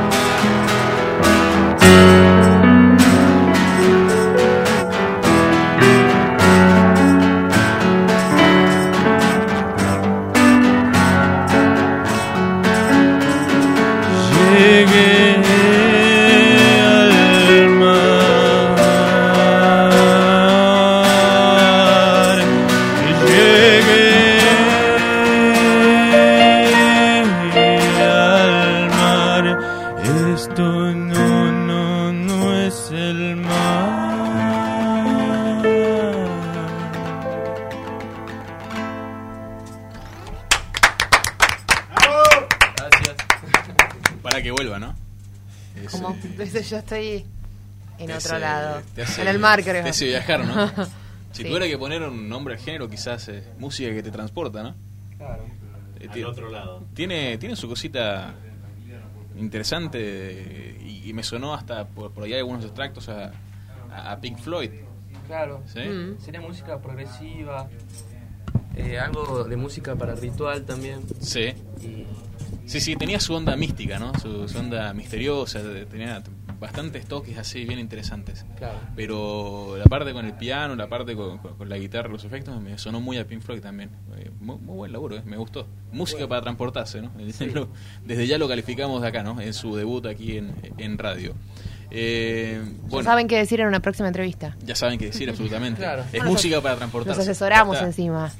Llegué al mar, llegué al mar. Esto no es el mar. Gracias. Para que vuelva, ¿no? Es, Como yo estoy en te otro hace- lado. te hace- En el mar, creo. Te hace viajar, ¿no? Si Sí. tuviera que poner un nombre al género, quizás música que te transporta, ¿no? Claro. Al otro lado. Tiene su cosita interesante y me sonó hasta por ahí algunos extractos a Pink Floyd. Claro. ¿Sí? Sería música progresiva. Algo de música para ritual también. Sí. Sí, tenía su onda mística, ¿no? Su onda misteriosa, tenía bastantes toques así bien interesantes. Claro. Pero la parte con el piano, la parte con la guitarra, los efectos, me sonó muy a Pink Floyd también. Muy buen laburo, me gustó. Música para transportarse, ¿no? Sí. Desde ya lo calificamos de acá, ¿no? En su debut aquí en radio. Ya Bueno, saben qué decir en una próxima entrevista. ya saben qué decir, absolutamente. Claro. Es Nos música para transportarse. Nos asesoramos Ya está. encima.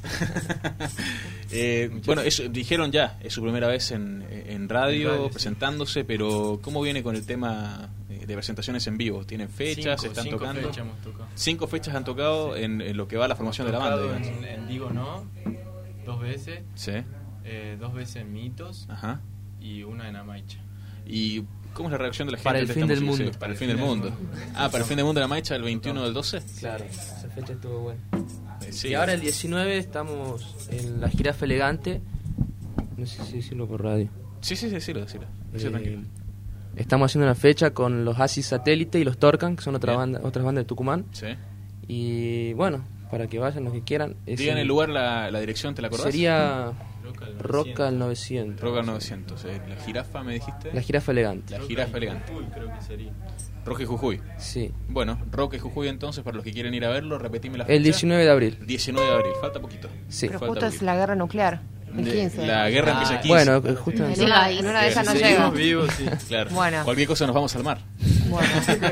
Bueno, eso, dijeron ya, es su primera vez en radio, presentándose, pero ¿cómo viene con el tema de presentaciones en vivo? ¿Tienen fechas? ¿Están cinco tocando? fechas hemos tocado. 5 fechas han tocado en lo que va la formación de la banda. Tocado digamos. en Digo No, 2 veces. Sí. 2 veces en Mitos. Ajá. Y una en Amaicha. ¿Y cómo es la reacción de la gente? Para el ante fin esta del música? mundo. Sí, para el fin del mundo. Para el fin del mundo de la Maicha, el 21 del 12. Claro, esa fecha estuvo buena. Sí. Y ahora el 19 estamos en la Jirafa Elegante. No sé si decirlo por radio. Sí, decilo. Tranquilo. Estamos haciendo una fecha con los Asis Satélite y los Torcan, que son otras bandas de Tucumán. Sí. Y bueno, para que vayan los que quieran. Digan el lugar, la dirección, ¿te la acordás? Sería Roca al 900. Roca al 900. ¿La jirafa me dijiste? La jirafa elegante. La jirafa elegante. Creo que sería. Roque Jujuy. Sí. Bueno, Roque Jujuy entonces, para los que quieren ir a verlo, repetime la fecha. El 19 de abril. 19 de abril, falta poquito. Sí. Pero falta justo es poquito. la guerra nuclear. El 15. La guerra empieza el 15. Bueno, justo en una de esas no llega. Seguimos vivos, sí. Claro. Bueno. Cualquier cosa nos vamos al mar. Bueno.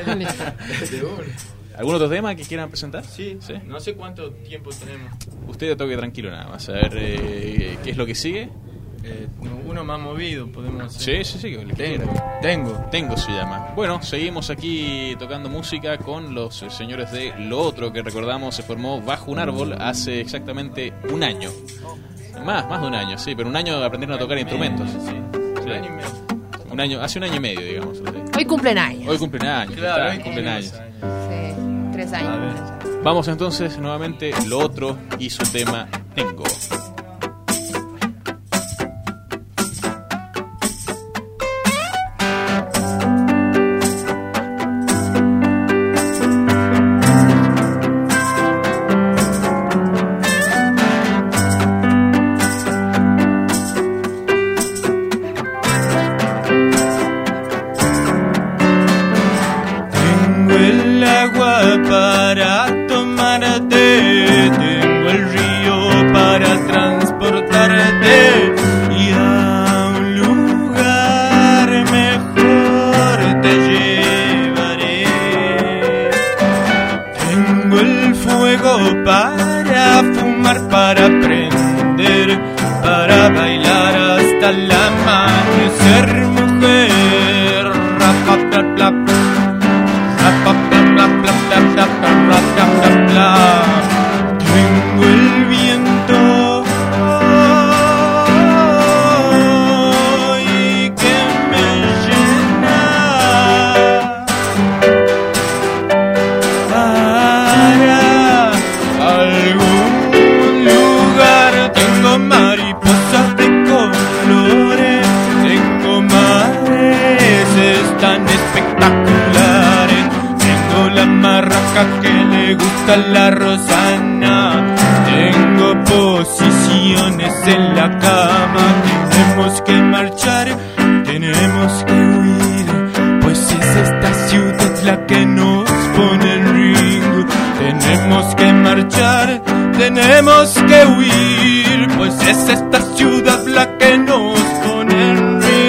¿Algún otro tema que quieran presentar? Sí. No sé cuánto tiempo tenemos. Usted toque tranquilo nada más. A ver qué es lo que sigue. Uno más movido podemos hacer. Sí, el que quiera. Tengo se llama. Bueno, seguimos aquí tocando música con los señores de Lo Otro, que recordamos se formó bajo un árbol hace exactamente un año. Más de un año, sí, pero un año aprendieron a tocar instrumentos. Sí. Un año, hace un año y medio, digamos. Hoy cumplen años. Hoy cumplen años. Claro, hoy cumplen años. Sí, 3 años. Vamos entonces nuevamente Lo Otro y su tema Tengo. Para tomarte, tengo el río para transportarte y a un lugar mejor te llevaré. Tengo el fuego para fumar, para prender, para bailar hasta el amanecer, mujer. Rapapla, tengo el viento y que me llena para algún lugar. Tengo mariposas de colores, tengo mares tan espectaculares. La marraca que le gusta la Rosana. Tengo posiciones en la cama. Tenemos que marchar, tenemos que huir, pues es esta ciudad la que nos pone en ring. Tenemos que marchar, tenemos que huir, pues es esta ciudad la que nos pone en ring.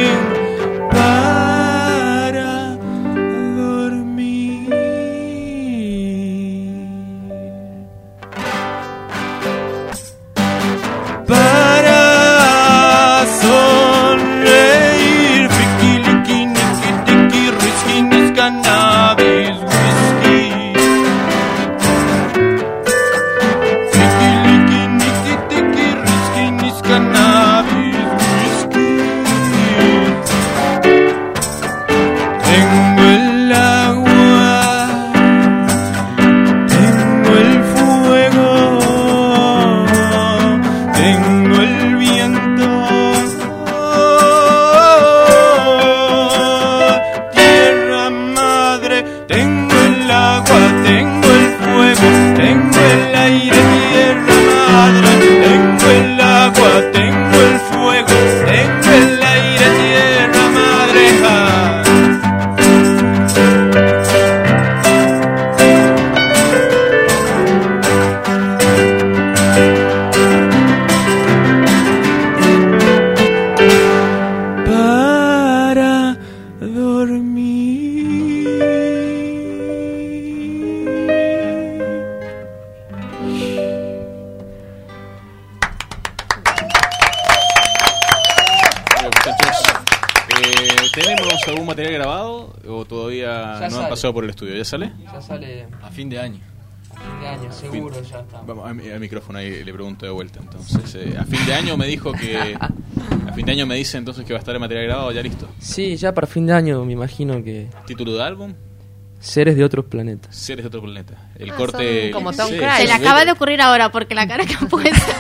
Por el estudio, ¿ya sale? Ya sale a fin de año. A fin de año, seguro ya está. Vamos al micrófono ahí, le pregunto de vuelta. Entonces, a fin de año me dijo que. A fin de año me dice entonces que va a estar el material grabado, ya listo. Sí, ya para fin de año me imagino que. ¿Título de álbum? Seres de otros planetas. Seres de otro planeta. El corte. Como Tom Cruise. Se le acaba de ocurrir ahora porque la cara que han puesto.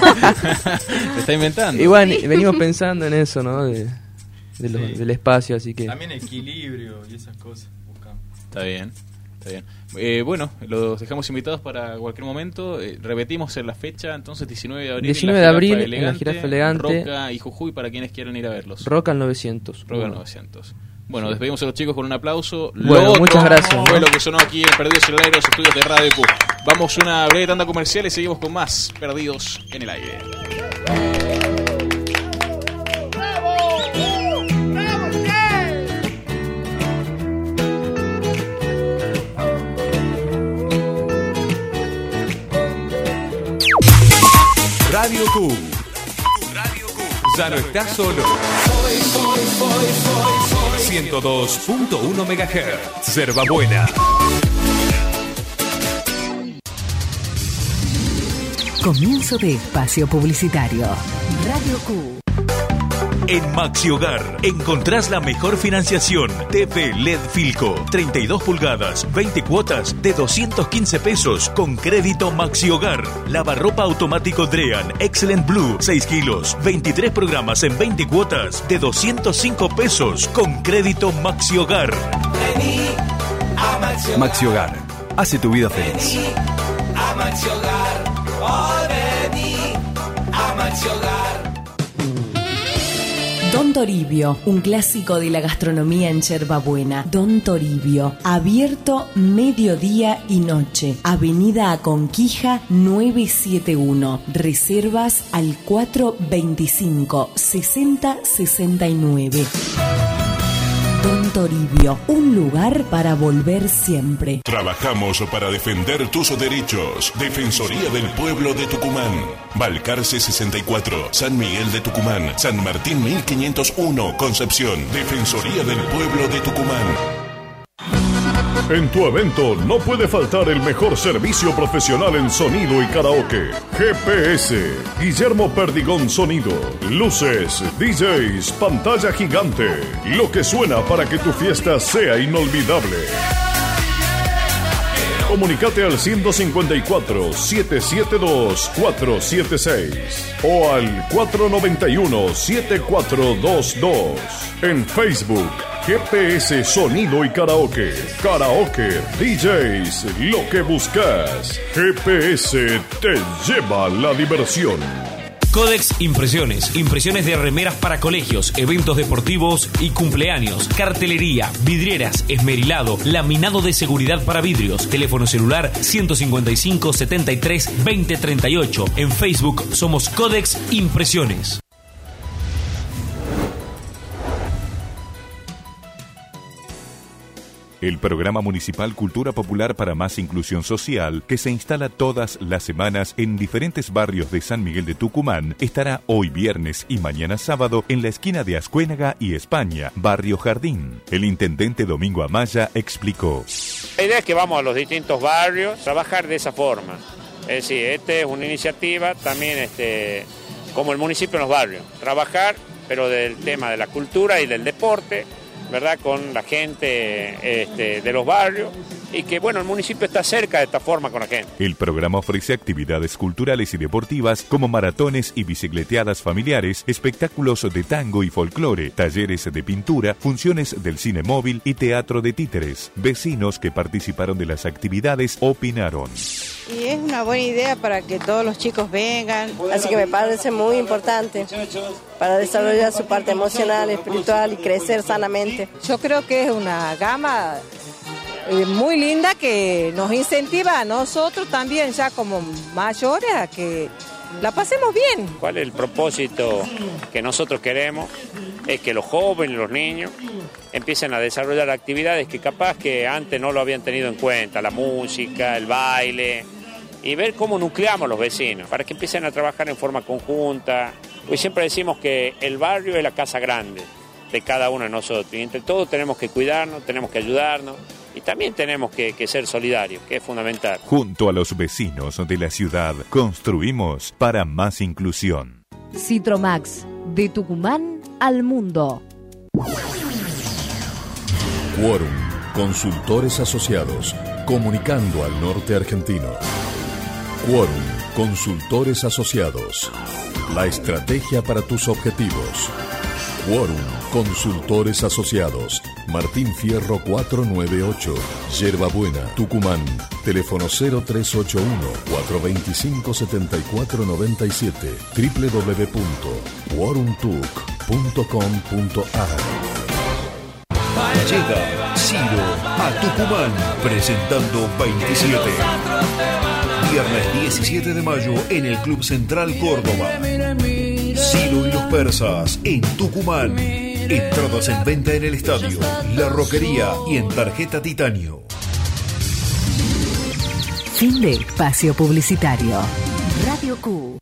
Se está inventando. Igual venimos pensando en eso, ¿no? Del espacio, así que. También equilibrio y esas cosas. Está bien. Está bien. Bueno, los dejamos invitados para cualquier momento. Repetimos en la fecha, entonces 19 de abril. 19 de abril en la Jirafa Elegante. Roca y Jujuy para quienes quieran ir a verlos. Roca al 900. Roca al 900. Bueno, despedimos a los chicos con un aplauso. Bueno, muchas gracias. Fue lo que sonó aquí en Perdidos en el Aire, los estudios de Radio Q. Vamos a una breve tanda comercial y seguimos con más Perdidos en el Aire. Radio Q. Ya no estás solo. 102.1 MHz. Yerba Buena. Comienzo de espacio publicitario. Radio Q. En Maxi Hogar encontrás la mejor financiación. TV LED Filco, 32 pulgadas, 20 cuotas de 215 pesos con crédito Maxi Hogar. Lavarropa automático Drean, Excellent Blue, 6 kilos, 23 programas en 20 cuotas de 205 pesos con crédito Maxi Hogar. Maxi Hogar, hace tu vida feliz. A Maxi Hogar, oh, vení a Maxi Hogar. Don Toribio, un clásico de la gastronomía en Yerba Buena. Don Toribio, abierto mediodía y noche. Avenida Aconquija 971. Reservas al 425-6069. Don Toribio, un lugar para volver siempre. Trabajamos para defender tus derechos. Defensoría del Pueblo de Tucumán. Balcarce 64, San Miguel de Tucumán, San Martín 1501, Concepción. Defensoría del Pueblo de Tucumán. En tu evento no puede faltar el mejor servicio profesional en sonido y karaoke. GPS, Guillermo Perdigón Sonido, luces, DJs, pantalla gigante. Lo que suena para que tu fiesta sea inolvidable. Comunicate al 154-772-476 o al 491-7422. En Facebook, GPS Sonido y Karaoke. Karaoke, DJs, lo que buscas. GPS te lleva la diversión. Codex Impresiones. Impresiones de remeras para colegios, eventos deportivos y cumpleaños. Cartelería, vidrieras, esmerilado, laminado de seguridad para vidrios. Teléfono celular 155 73 20 38. En Facebook somos Codex Impresiones. El programa municipal Cultura Popular para Más Inclusión Social, que se instala todas las semanas en diferentes barrios de San Miguel de Tucumán, estará hoy viernes y mañana sábado en la esquina de Ascuénaga y España, Barrio Jardín. El intendente Domingo Amaya explicó. La idea es que vamos a los distintos barrios, trabajar de esa forma. Es decir, esta es una iniciativa también como el municipio en los barrios. Trabajar, pero del tema de la cultura y del deporte, ¿verdad? Con la gente de los barrios y que, bueno, el municipio está cerca de esta forma con la gente. El programa ofrece actividades culturales y deportivas como maratones y bicicleteadas familiares, espectáculos de tango y folclore, talleres de pintura, funciones del cine móvil y teatro de títeres. Vecinos que participaron de las actividades opinaron. Y es una buena idea para que todos los chicos vengan, así que me parece muy importante para desarrollar su parte emocional, espiritual y crecer sanamente. Yo creo que es una gama muy linda que nos incentiva a nosotros también ya como mayores a que la pasemos bien. ¿Cuál es el propósito que nosotros queremos? Es que los jóvenes, los niños, empiecen a desarrollar actividades que capaz que antes no lo habían tenido en cuenta, la música, el baile, y ver cómo nucleamos los vecinos, para que empiecen a trabajar en forma conjunta. Hoy siempre decimos que el barrio es la casa grande de cada uno de nosotros, y entre todos tenemos que cuidarnos, tenemos que ayudarnos, y también tenemos que ser solidarios, que es fundamental. Junto a los vecinos de la ciudad, construimos para más inclusión. Citromax, de Tucumán al mundo. Quórum, consultores asociados, comunicando al norte argentino. Quórum, consultores asociados, la estrategia para tus objetivos. Quórum, Consultores Asociados. Martín Fierro 498. Yerba Buena, Tucumán. Teléfono 0381-425-7497. www.quorumtuc.com.ar. Llega Ciro a Tucumán presentando 27. Viernes 17 de mayo en el Club Central Córdoba. Ciro y los Persas en Tucumán. Entradas en venta en el estadio, La Roquería y en tarjeta titanio. Fin de espacio publicitario. Radio Q.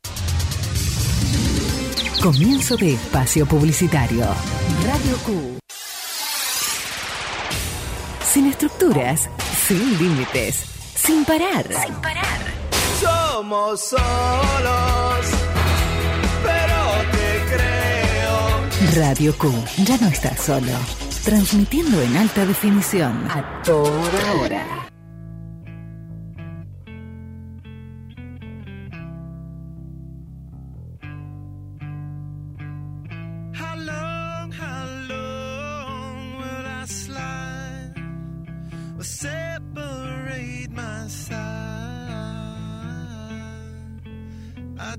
Comienzo de espacio publicitario. Radio Q. Sin estructuras, sin límites, sin parar. Sin parar. Somos solos, pero te creo. Radio Q, ya no estás solo. Transmitiendo en alta definición a toda hora. Separate my side. I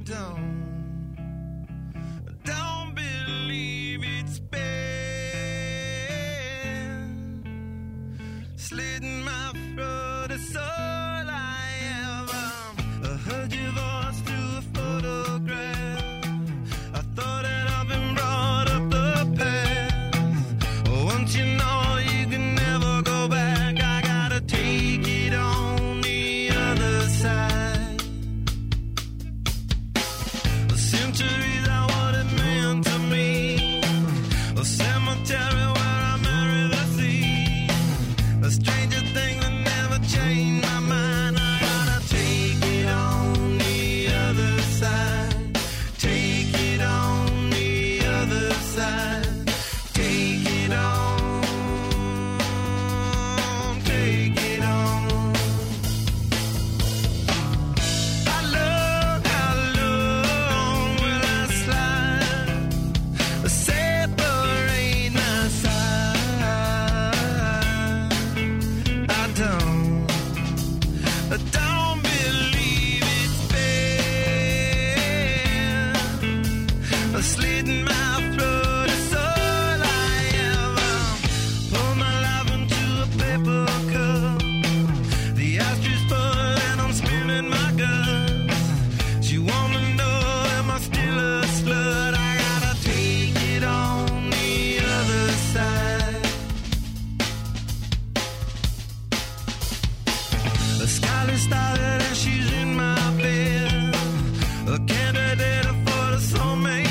don't believe it's been slitting my throat. It's all I ever heard your voice through a photograph. I thought that I've been brought up the past. Once you know you can never go back. Take it on the other side. Centuries are what it meant to me. A cemetery where I marry the sea. A stranger thing that never changed my mind. I gotta take it on the other side. Take it on the other side. Take it on. Slitting my throat is all I ever. Pour my life into a paper cup. The ashes full and I'm spilling my guts. She wanna know, am I still a slut? I gotta take it on the other side. The skylight started and she's in my bed. A candidate for the soulmate.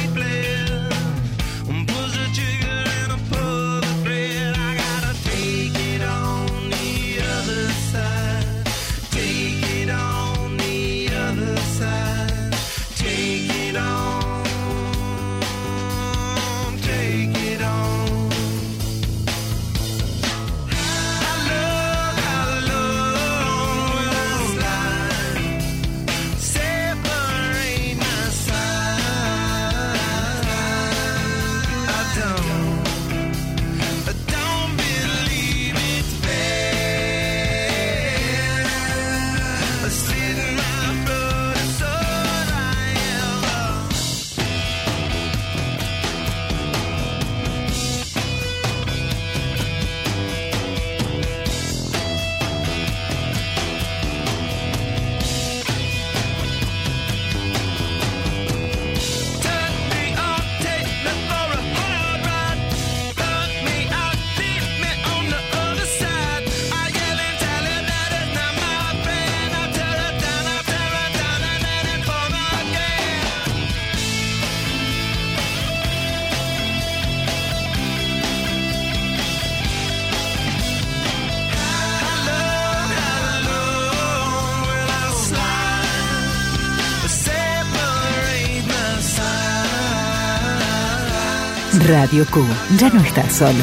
Radio Q, ya no estás solo.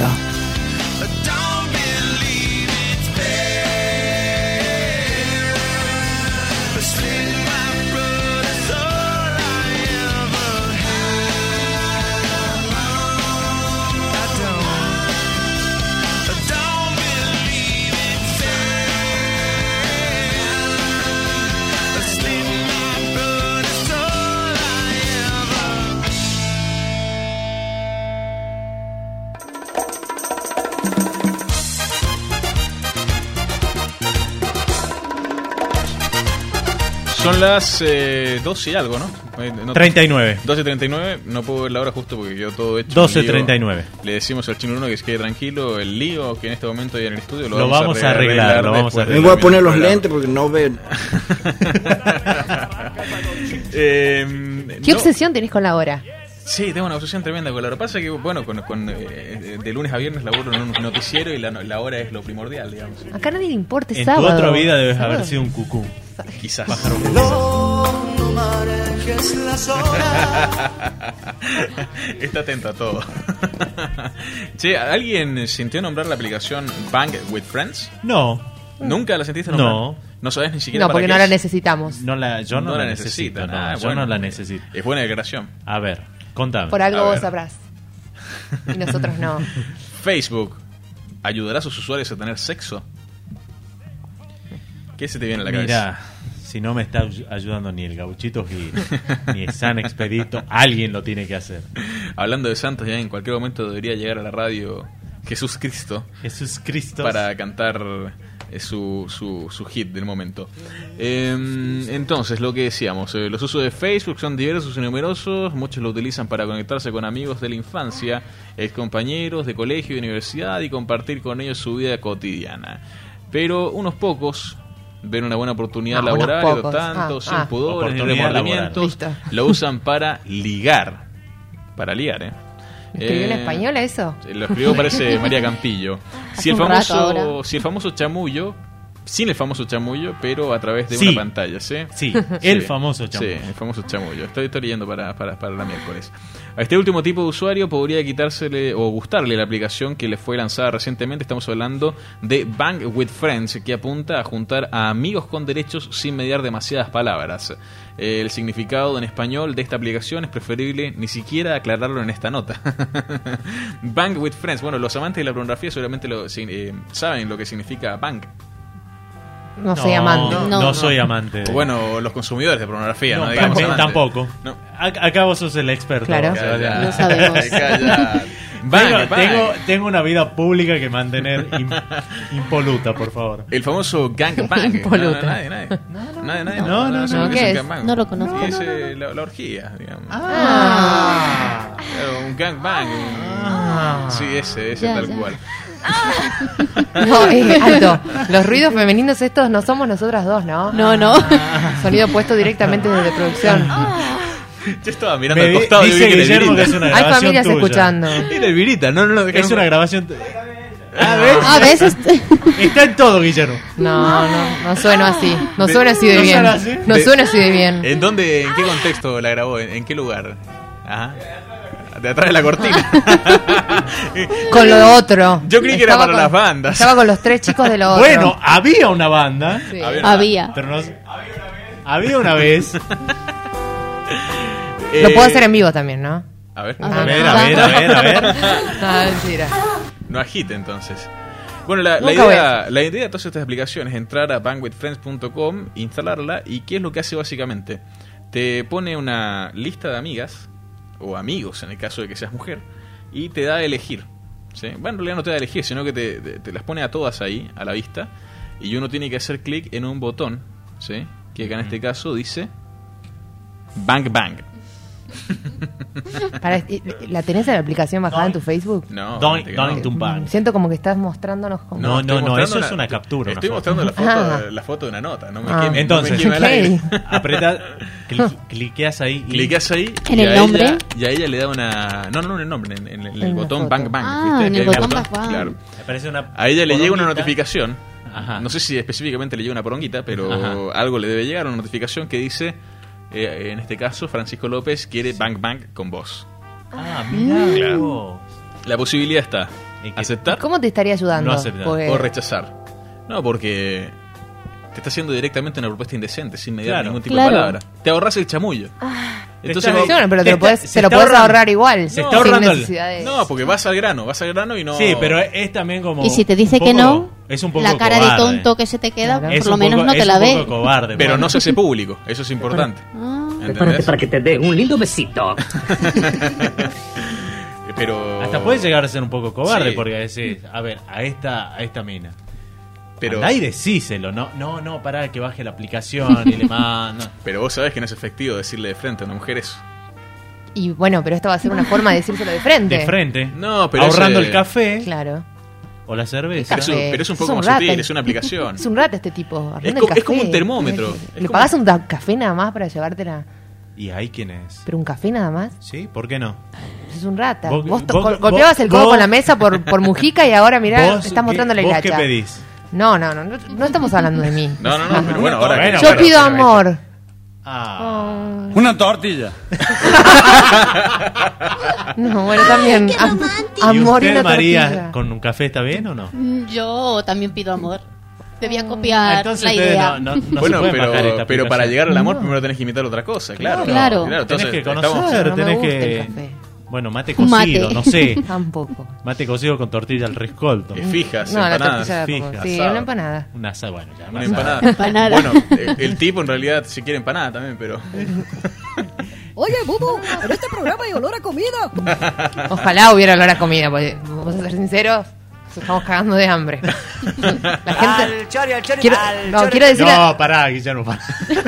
Son las 12 y algo, ¿no? 39. 12:39, no puedo ver la hora justo porque quedó todo hecho. 12:39. Le decimos al Chino Bruno que se quede tranquilo, el lío que en este momento hay en el estudio lo vamos a arreglar. Me voy a poner los lentes porque no ven. ¿Qué obsesión tenés con la hora? Sí, tengo una obsesión tremenda con la hora. Pasa que, bueno, de lunes a viernes laburo en un noticiero y la hora es lo primordial, digamos. Acá a nadie le importa, es en sábado. En tu otra vida debes haber sido un cucú. Quizás. Pájaro cucú. No manejes las horas. Está atento a todo. Che, ¿alguien sintió nombrar la aplicación Bang with Friends? No. ¿Nunca la sentiste nombrar? No. No sabes ni siquiera No, porque para no qué la es. necesitamos. Yo no la necesito. Yo no la necesito. Es buena declaración. A ver, contame. Por algo vos sabrás. Y nosotros no. Facebook ayudará a sus usuarios a tener sexo. ¿Qué se te viene a la cabeza? Mira, si no me está ayudando ni el Gauchito Gil, ni el San Expedito, alguien lo tiene que hacer. Hablando de santos, ya en cualquier momento debería llegar a la radio Jesús Cristo. Jesús Cristo. Para cantar su hit del momento. Entonces, lo que decíamos, los usos de Facebook son diversos y numerosos. Muchos lo utilizan para conectarse con amigos de la infancia, excompañeros de colegio y universidad y compartir con ellos su vida cotidiana. Pero unos pocos ven una buena oportunidad laboral y otros tantos, sin pudores ni remordimientos, lo usan para ligar. Para ligar, ¿Escribió en español eso? Lo escribió, parece, María Campillo. Si el famoso chamullo, sin el famoso chamullo, pero a través de una pantalla, ¿sí? Sí, el famoso chamullo. Sí, el famoso chamullo. Estoy leyendo para la miércoles. A este último tipo de usuario podría quitársele o gustarle la aplicación que le fue lanzada recientemente. Estamos hablando de Bang with Friends, que apunta a juntar a amigos con derechos sin mediar demasiadas palabras. El significado en español de esta aplicación es preferible ni siquiera aclararlo en esta nota. Bang with Friends. Bueno, los amantes de la pornografía seguramente saben lo que significa bang. No soy amante. No soy amante. Bueno, los consumidores de pornografía, ¿no? Digamos, tampoco. No. Acá vos sos el experto. Claro, no sabemos. Tengo una vida pública que mantener impoluta, por favor. El famoso gangbang. Impoluta. Nadie. No, ¿qué es? No lo conozco. Es la orgía, digamos. Un gangbang. Sí, ese tal cual. No, alto. Los ruidos femeninos estos no somos nosotras dos, ¿no? No. Sonido puesto directamente desde producción. Yo estaba mirando al costado y vi que Guillermo que es una grabación. Hay familias tuya. escuchando. Era Elvirita, no. Es una grabación. A veces está en todo, Guillermo. No suena así. No suena así de bien. No suena así de bien. ¿En dónde, en qué contexto la grabó? ¿En qué lugar? Ajá. De atrás de la cortina. Con lo otro. Yo creí que era para las bandas. Estaba con los 3 chicos de lo otro. Bueno, había una banda. Sí. Había. Pero no. Había una vez. Lo puedo hacer en vivo también, ¿no? A ver. A ver. No, mentira. No agite entonces. Bueno, la idea de todas estas aplicaciones es entrar a bangwithfriends.com, instalarla, y ¿qué es lo que hace básicamente? Te pone una lista de amigas o amigos, en el caso de que seas mujer, y te da a elegir, ¿sí? Bueno, en realidad no te da a elegir, sino que te las pone a todas ahí, a la vista, y uno tiene que hacer clic en un botón, ¿sí? Que acá en este caso dice Bang Bang. ¿La tenés en la aplicación bajada en tu Facebook? No. Bang. Siento como que estás mostrándonos como... No, eso es una captura. Estoy mostrando la foto de una nota. Entonces, apreta, cliqueas ahí. Cliqueas ahí. ¿En el nombre? Y a ella le da una... No en el nombre, en el botón Bang Bang. ¿viste? En el botón Bang Bang. Claro. Aparece a ella le llega una notificación. Ajá. No sé si específicamente le llega una poronguita, pero algo le debe llegar, una notificación que dice... en este caso, Francisco López quiere Bang Bang con vos. Mira. Claro. La posibilidad está. ¿Aceptar? ¿Cómo te estaría ayudando? No aceptar. O rechazar. No, porque te está haciendo directamente una propuesta indecente, sin mediar ningún tipo de palabra. Te ahorras el chamullo. Entonces, pero te lo puedes ahorrar igual. Se está ahorrando No, porque vas al grano y no... Sí, pero es también como... Y si te dice que no, es un poco la cara cobarde. De tonto que se te queda, Claro. por lo menos no te la ve. Cobarde, pero no se hace público, eso es importante. Prepárate para que te dé un lindo besito. Pero... Hasta puede llegar a ser un poco cobarde, Sí. porque decís, a ver, a esta mina Pero, andá y decíselo, no, pará que baje la aplicación y le manda. Pero vos sabés que no es efectivo decirle de frente a una mujer eso. Y bueno, pero esto va a ser una forma de decírselo de frente. De frente. No, pero ahorrando el café. Claro. O la cerveza. Pero es un poco más sutil, es una aplicación. Es un rata este tipo. Es como un termómetro. ¿Le pagás un café nada más para llevártela? ¿Y ahí quién es? ¿Pero un café nada más? Sí, ¿por qué no? Es un rata. Vos golpeabas el codo con la mesa por Mujica y ahora mirá, te estás mostrando la hilacha. ¿Vos qué pedís? No estamos hablando de mí. No, pero bueno, ahora yo pido amor. Una tortilla. No, bueno, también amor y una María, tortilla. ¿con un café está bien o no? Yo también pido amor. Debía copiar entonces la idea. Bueno, pero para llegar al amor primero tenés que imitar otra cosa, claro. Claro. Tenés que conocer, tenés que... Bueno, mate cocido, no sé. Tampoco. Mate cocido con tortilla al riscolto. Fijas, no, empanadas. La tortilla sí, una empanada. Bueno, ya una empanada. Bueno, el tipo en realidad se quiere empanada también, pero... Oye, Bubu, en este programa hay olor a comida. Ojalá hubiera olor a comida, porque vamos a ser sinceros, nos estamos cagando de hambre. La gente... Quiero decir... No, pará, Guillermo, pará.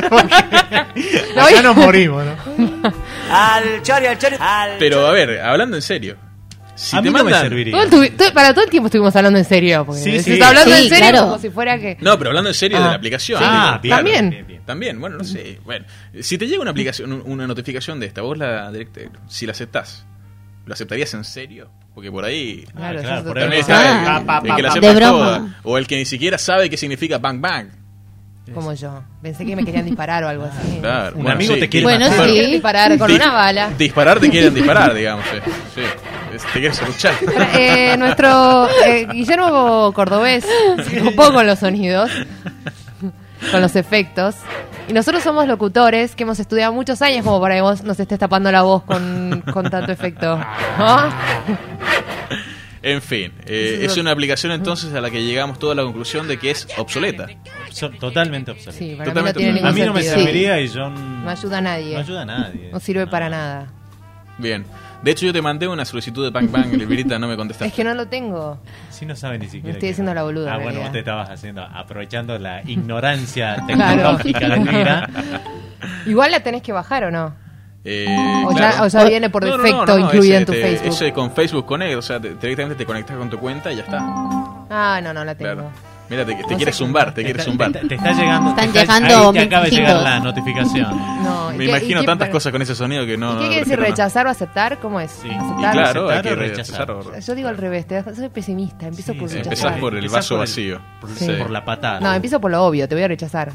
Acá nos morimos, ¿no? Al chori. Pero a ver, hablando en serio. Si a te mí mandan... no me serviría. Para todo el tiempo estuvimos hablando en serio. Porque sí. Se está hablando en serio, claro. como si fuera que... No, pero hablando en serio de la aplicación. Bien. También, bueno, no sé. Bueno, si te llega una aplicación, una notificación de esta, vos si la aceptás, ¿lo aceptarías en serio? Porque por ahí... Claro, por también ahí está el que la de acepta broma. toda. O el que ni siquiera sabe qué significa bang bang. Como yo. Pensé que me querían disparar o algo así. Claro, un amigo te quiere matar. Sí. Disparar con una bala. Disparar te quieren disparar, digamos. Sí. Te quieres luchar. Nuestro Guillermo Cordobés se ocupó con los sonidos, con los efectos. Y nosotros somos locutores que hemos estudiado muchos años como para que vos nos estés tapando la voz con tanto efecto. ¿No? En fin, es una aplicación entonces a la que llegamos toda la conclusión de que es obsoleta. Totalmente obsoleta. Sí, para mí no tiene ningún a mí no me sentido. serviría y yo... No ayuda a nadie. No ayuda a nadie. No sirve para nada. Bien. De hecho, yo te mandé una solicitud de Bang Bang, Elvirita, no me contestaste. Es que no lo tengo. Sí, no sabe ni siquiera. Me estoy haciendo la boluda. Bueno, vos te estabas aprovechando la ignorancia tecnológica de Elvira. Igual la tenés que bajar, ¿o no? Claro. O ya viene por defecto incluida en tu Facebook. Ese con Facebook Connect, o sea, directamente te conectas con tu cuenta y ya está. No la tengo. Claro. Mira, te quieres zumbar, te quieres zumbar. Te está llegando. Están llegando. Ahí te acaba de llegar la notificación. No, me imagino tantas cosas con ese sonido que no. ¿Y qué quiere decir rechazar o aceptar? ¿Cómo es? Sí. Aceptar, claro, hay que rechazar. Yo digo al revés, soy pesimista, empiezo por rechazar. Empezás por el vaso vacío. Por la patada. No, empiezo por lo obvio, te voy a rechazar.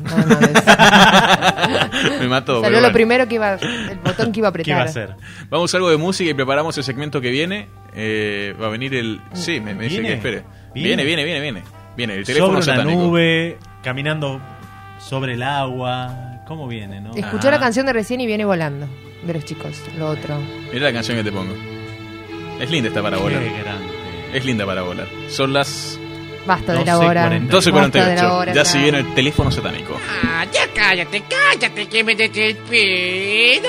Me mató. Salió lo primero que iba, el botón que iba a apretar. ¿Qué iba a hacer? Vamos a algo de música y preparamos el segmento que viene. Va a venir el... Sí, me dice que espere. Viene. Viene el teléfono sobre satánico. Una nube, caminando sobre el agua. ¿Cómo viene, no? Escuchó la canción de recién y viene volando. De los chicos, lo otro. Mira la canción que te pongo. Es linda esta para volar. Qué grande. Es linda para volar. Son las... Basta de la hora. 12:48. Ya se viene el teléfono satánico. Ya cállate, que me despido.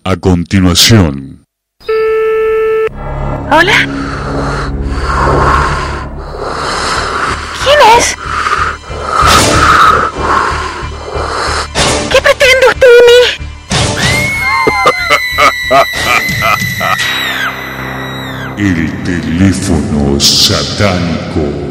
A continuación. Hola. ¿Quién es? ¿Qué pretende usted de mí? El teléfono satánico.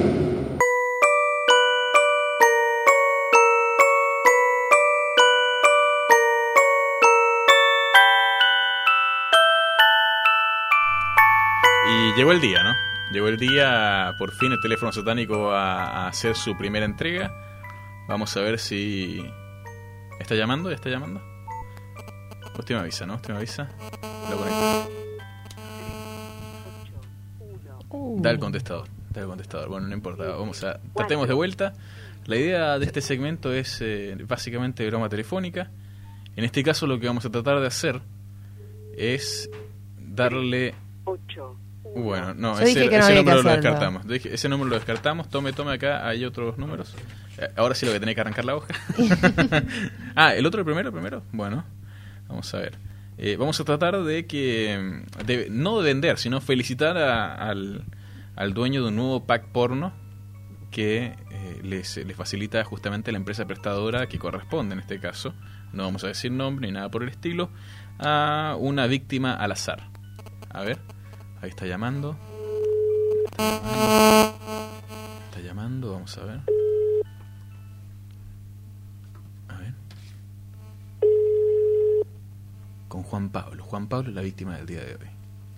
Y llegó el día, ¿no? Llegó el día, por fin, el teléfono satánico a hacer su primera entrega. Vamos a ver si... ¿Está llamando? ¿Ya está llamando? Usted me avisa, ¿no? Usted me avisa. Lo conecto. Da el contestador. Bueno, no importa. Vamos a... Tratemos de vuelta. La idea de este segmento es básicamente broma telefónica. En este caso lo que vamos a tratar de hacer es darle... Bueno, no, ese número lo descartamos. Ese número lo descartamos. Tome acá, hay otros números. Ahora sí lo voy a tener que arrancar la hoja. ¿El otro primero? Bueno, vamos a ver. Vamos a tratar de que... no de vender, sino felicitar al dueño de un nuevo pack porno que les facilita justamente la empresa prestadora que corresponde en este caso. No vamos a decir nombre ni nada por el estilo. A una víctima al azar. A ver... Ahí está llamando. Está llamando, vamos a ver. Con Juan Pablo. Juan Pablo es la víctima del día de hoy.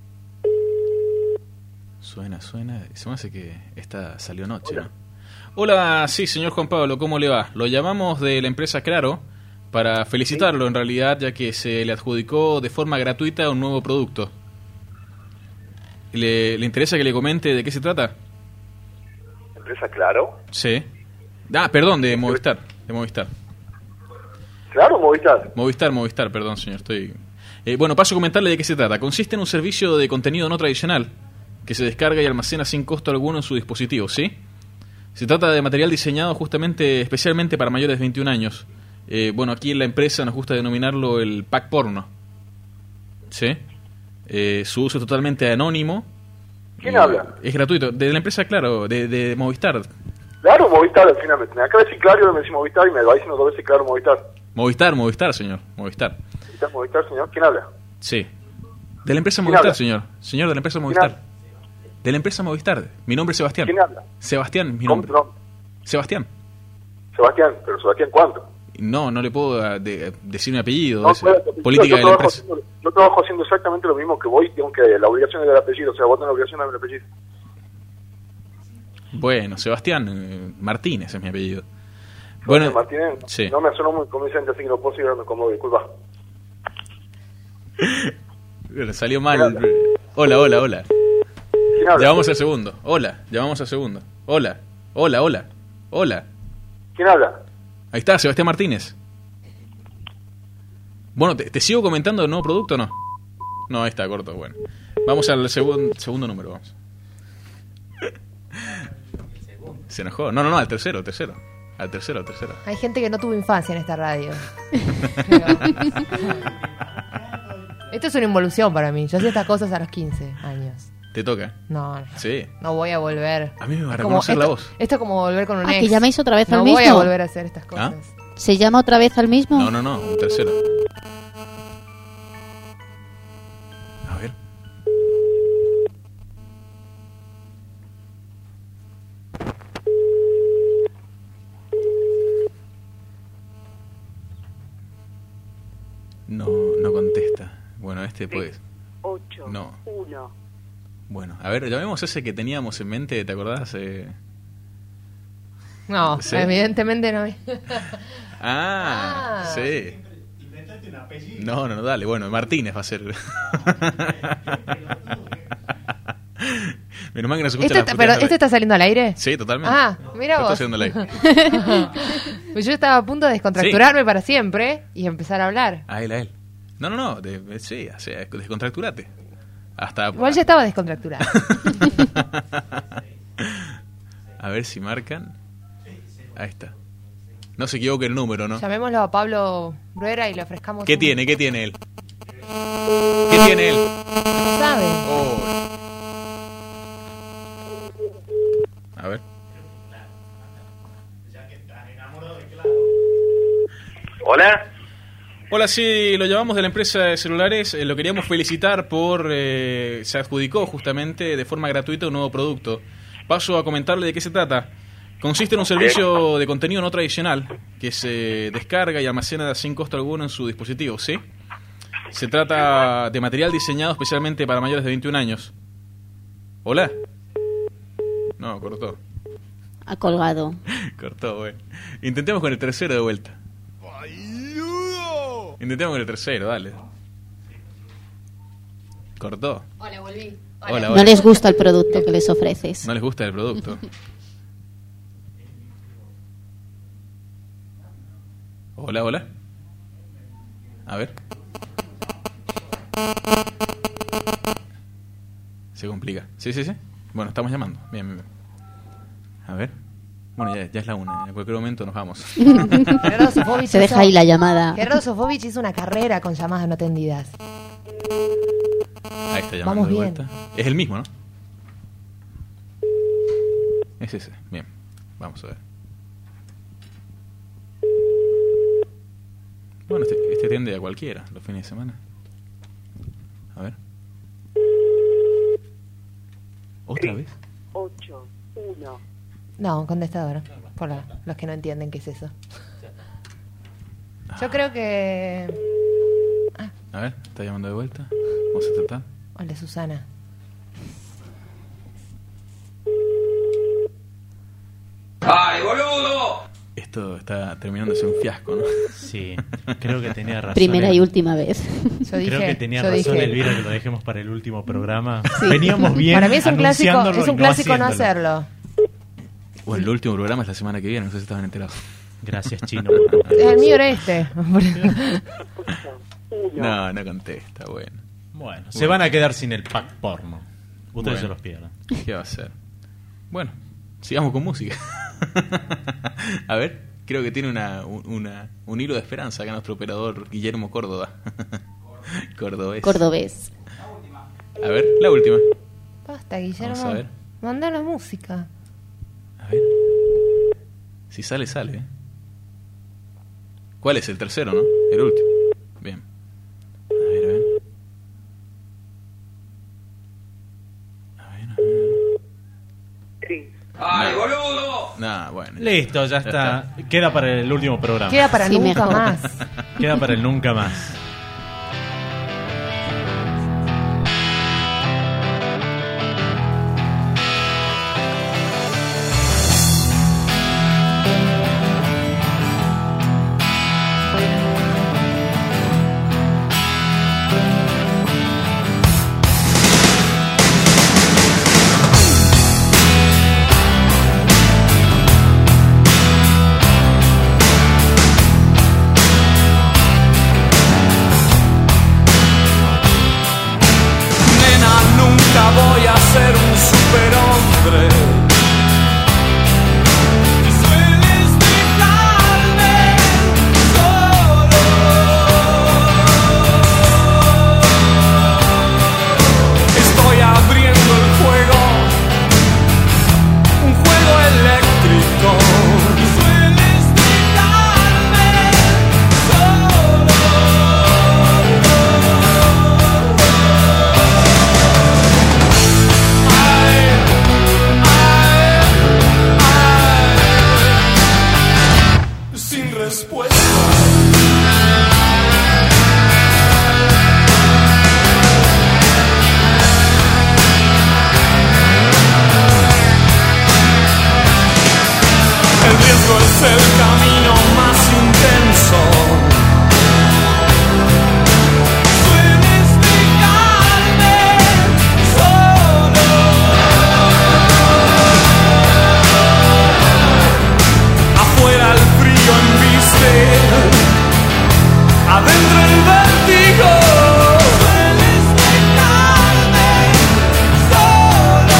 Suena. Se me hace que esta salió noche, ¿no? Hola, sí, señor Juan Pablo, ¿cómo le va? Lo llamamos de la empresa Claro para felicitarlo en realidad, ya que se le adjudicó de forma gratuita un nuevo producto. ¿Le interesa que le comente de qué se trata? ¿Empresa Claro? Sí. Perdón, de Movistar. ¿Claro, Movistar? Movistar, perdón, señor. Bueno, paso a comentarle de qué se trata. Consiste en un servicio de contenido no tradicional que se descarga y almacena sin costo alguno en su dispositivo, ¿sí? Se trata de material diseñado especialmente para mayores de 21 años. Bueno, aquí en la empresa nos gusta denominarlo el pack porno. ¿Sí? Su uso es totalmente anónimo. ¿Quién habla? Es gratuito. De la empresa, claro, de Movistar. Claro, Movistar, al final. Me acaba de decir Claro, me decís Movistar y me va diciendo 2 veces Claro, Movistar. Movistar, señor. Movistar, señor. ¿Quién habla? Sí. De la empresa Movistar, señor. Señor, de la empresa Movistar. De la empresa Movistar. Mi nombre es Sebastián. ¿Quién habla? Sebastián, mi nombre. ¿Cómo? Sebastián. ¿Pero Sebastián cuánto? No le puedo decir mi apellido. No, política de la empresa. Yo trabajo haciendo exactamente lo mismo que vos, aunque la obligación es del apellido, o sea, vos tenés la obligación de dar el apellido. Bueno, Sebastián Martínez es mi apellido. Bueno, Martínez, sí. No me sonó muy convincente, así que no puedo seguir dando como disculpa. Bueno, salió mal. Hola. Llamamos al segundo. Hola. ¿Quién habla? Ahí está, Sebastián Martínez. Bueno, ¿te sigo comentando el nuevo producto o no? No, ahí está, corto, bueno. Vamos al segundo número, vamos. Se enojó. No, al tercero. Al tercero. Hay gente que no tuvo infancia en esta radio. Esto es una involución para mí. Yo hacía estas cosas a los 15 años. ¿Te toca? No. Sí. No voy a volver. A mí me va a reconocer la voz. Esto es como volver con un ex. ¿Que llaméis otra vez al mismo? No voy a volver a hacer estas cosas. ¿Se llama otra vez al mismo? No, un tercero. A ver. No contesta. Bueno, pues... 8, no. 1. Bueno, a ver, llamemos ese que teníamos en mente, ¿te acordás? No, ¿sí? Evidentemente no. Sí. Inventate un apellido. No, dale, bueno, Martínez va a ser. Menos mal que no se escucha ¿Pero este está saliendo al aire? Sí, totalmente. Mira vos. Está saliendo al aire. Pues yo estaba a punto de descontracturarme para siempre y empezar a hablar. A él. No, sí, descontracturate. Igual ya estaba descontracturado. A ver si marcan. Ahí está. No se equivoque el número, ¿no? Llamémoslo a Pablo Bruera y le ofrezcamos. ¿Qué tiene él? ¿Qué tiene él? No sabe. Oh. A ver. Hola. Hola, sí, lo llamamos de la empresa de celulares. Lo queríamos felicitar por... se adjudicó justamente de forma gratuita un nuevo producto. Paso a comentarle de qué se trata. Consiste en un servicio de contenido no tradicional que se descarga y almacena sin costo alguno en su dispositivo, ¿sí? Se trata de material diseñado especialmente para mayores de 21 años. ¿Hola? No, cortó. Ha colgado. Cortó, bueno. Intentemos con el tercero de vuelta. Intentemos con el tercero, dale. Cortó. Hola, volví. Hola, No les gusta el producto que les ofreces. No les gusta el producto. Hola, hola. A ver. Se complica. Sí. Bueno, estamos llamando. Bien. A ver. Bueno, ya es la 1. En cualquier momento nos vamos. Se deja ahí la llamada. Gerardo Sofovich hizo una carrera con llamadas no atendidas. Ahí está llamando Vamos de bien. vuelta. Es el mismo, ¿no? Es ese. Bien. Vamos a ver. Bueno, este tiende a cualquiera los fines de semana. A ver. ¿Otra vez? 8, 1. No, contestador. Por los que no entienden qué es eso. Yo creo que... A ver, está llamando de vuelta. Vamos a tratar. Hola, Susana. ¡Ay, boludo! Esto está terminando de ser un fiasco, ¿no? Sí, creo que tenía razón. Primera y última vez. Creo que tenía razón Elvira, que lo dejemos para el último programa. Sí. Veníamos bien. Para mí es un clásico, anunciándolo no y hacerlo. Bueno, el último programa es la semana que viene, no sé si estaban enterados. Gracias, Chino. El mío era este. No contesta, bueno. Bueno, se van a quedar sin el pack porno. Ustedes se los pierdan. ¿Qué va a hacer? Bueno, sigamos con música. A ver, creo que tiene un hilo de esperanza acá nuestro operador Guillermo Córdoba. Cordobés. A ver, la última. Basta, Guillermo. Vamos a ver. Manda la música. A ver. Si sale, sale. ¿Cuál es? El tercero, ¿no? El último. Bien. A ver. ¡Ay, boludo! Nah, bueno. Listo, ya está. Queda para el último programa. Queda para nunca más. Queda para el nunca más. Voy a ser un superhombre. Y sueles dejarme solo. Estoy abriendo el juego, un juego eléctrico. Y sueles dejarme solo. Sin respuesta. El riesgo es el camino más intenso. Sueles dejarme solo. Afuera el frío embiste, adentro el vértigo. Sueles dejarme solo.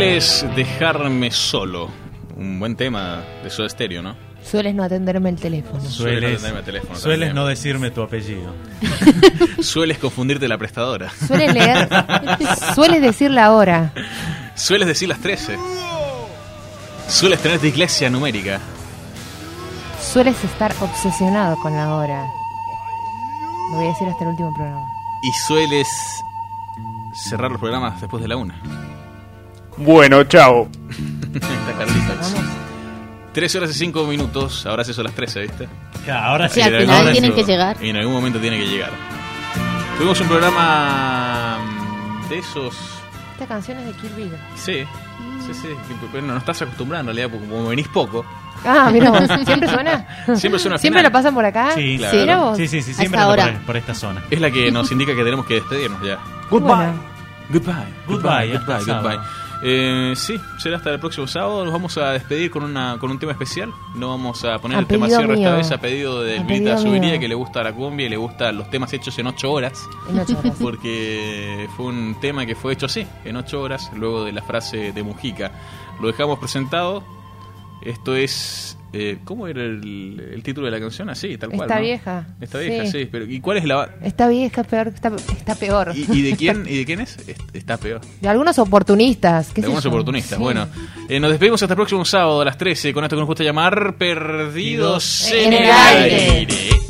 Sueles dejarme solo. Un buen tema de Soda Stereo, ¿no? Sueles no atenderme el teléfono. Sueles no decirme tu apellido. Sueles confundirte la prestadora. Sueles leer. Sueles decir la hora. Sueles decir las 13. Sueles tener dislexia numérica. Sueles estar obsesionado con la hora. Lo voy a decir hasta el último programa. Y sueles cerrar los programas después de la 1. Bueno, chao. Está Carlitos. 13 horas y 5 minutos. Ahora sí son las 13, ¿viste? Ahora sí. Al final tienen que llegar. Y en algún momento tiene que llegar. Tuvimos un programa de esos... Esta canción es de Kill Bill. Sí. Pero no estás acostumbrado en realidad, porque como venís poco. Ah, mira vos. ¿Siempre suena? Siempre suena. ¿Siempre lo pasan por acá? Sí, claro. Sí, siempre anda por esta zona. Es la que nos indica que tenemos que despedirnos ya. Goodbye. Goodbye. Sí, será hasta el próximo sábado. Nos vamos a despedir con un tema especial. No vamos a poner el tema cierre esta vez a pedido del Milita Subiría, que le gusta la cumbia y le gustan los temas hechos en 8 horas. Porque fue un tema que fue hecho así, en 8 horas, luego de la frase de Mujica. Lo dejamos presentado. Esto es... ¿cómo era el título de la canción? Así, tal cual. Está ¿no? vieja. Está vieja, sí. Pero, ¿y cuál es la...? Está vieja, está peor. ¿Y de quién es? Está peor. De algunos oportunistas. De algunos oportunistas. Sí. Bueno, nos despedimos hasta el próximo sábado a las 13 con esto que nos gusta llamar Perdidos en el Aire.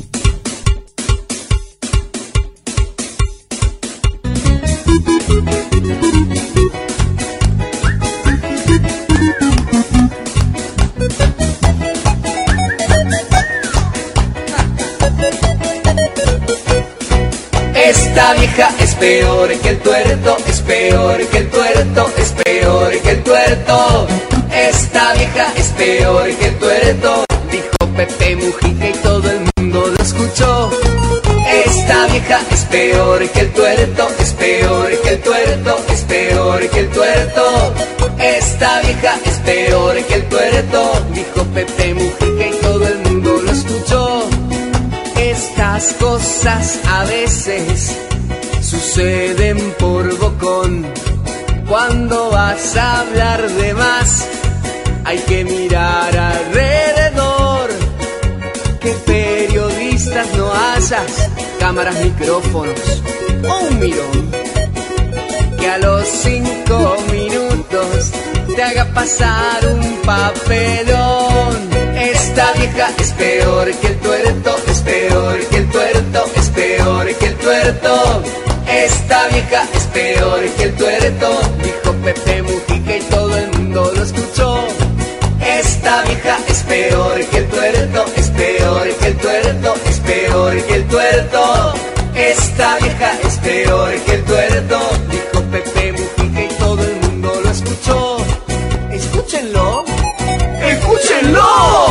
Esta vieja es peor que el tuerto, es peor que el tuerto, es peor que el tuerto. Esta vieja es peor que el tuerto, dijo Pepe Mujica y todo el mundo lo escuchó. Esta vieja es peor que el tuerto, es peor que el tuerto, es peor que el tuerto. Esta vieja es peor que el tuerto, dijo Pepe Mujica y todo el mundo lo escuchó. Estas cosas a veces suceden por bocón. Cuando vas a hablar de más, hay que mirar alrededor. Que periodistas no hayas, cámaras, micrófonos o un mirón. Que a los 5 minutos te haga pasar un papelón. Esta vieja es peor que el tuerto, es peor que el tuerto, es peor que el tuerto. Esta vieja es peor que el tuerto, dijo Pepe Mujica y todo el mundo lo escuchó. Esta vieja es peor que el tuerto, es peor que el tuerto, es peor que el tuerto. Esta vieja es peor que el tuerto, dijo Pepe Mujica y todo el mundo lo escuchó. Escúchenlo. ¡Escúchenlo!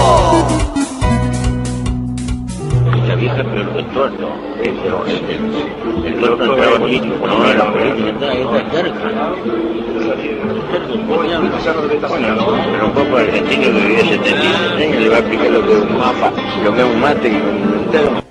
Esta vieja es peor que el tuerto. El tuerto entraba político, no era político, está cerca. Pero un poco argentino que vive 77 años le va a explicar lo que es un mapa, lo que es un mate y un entero.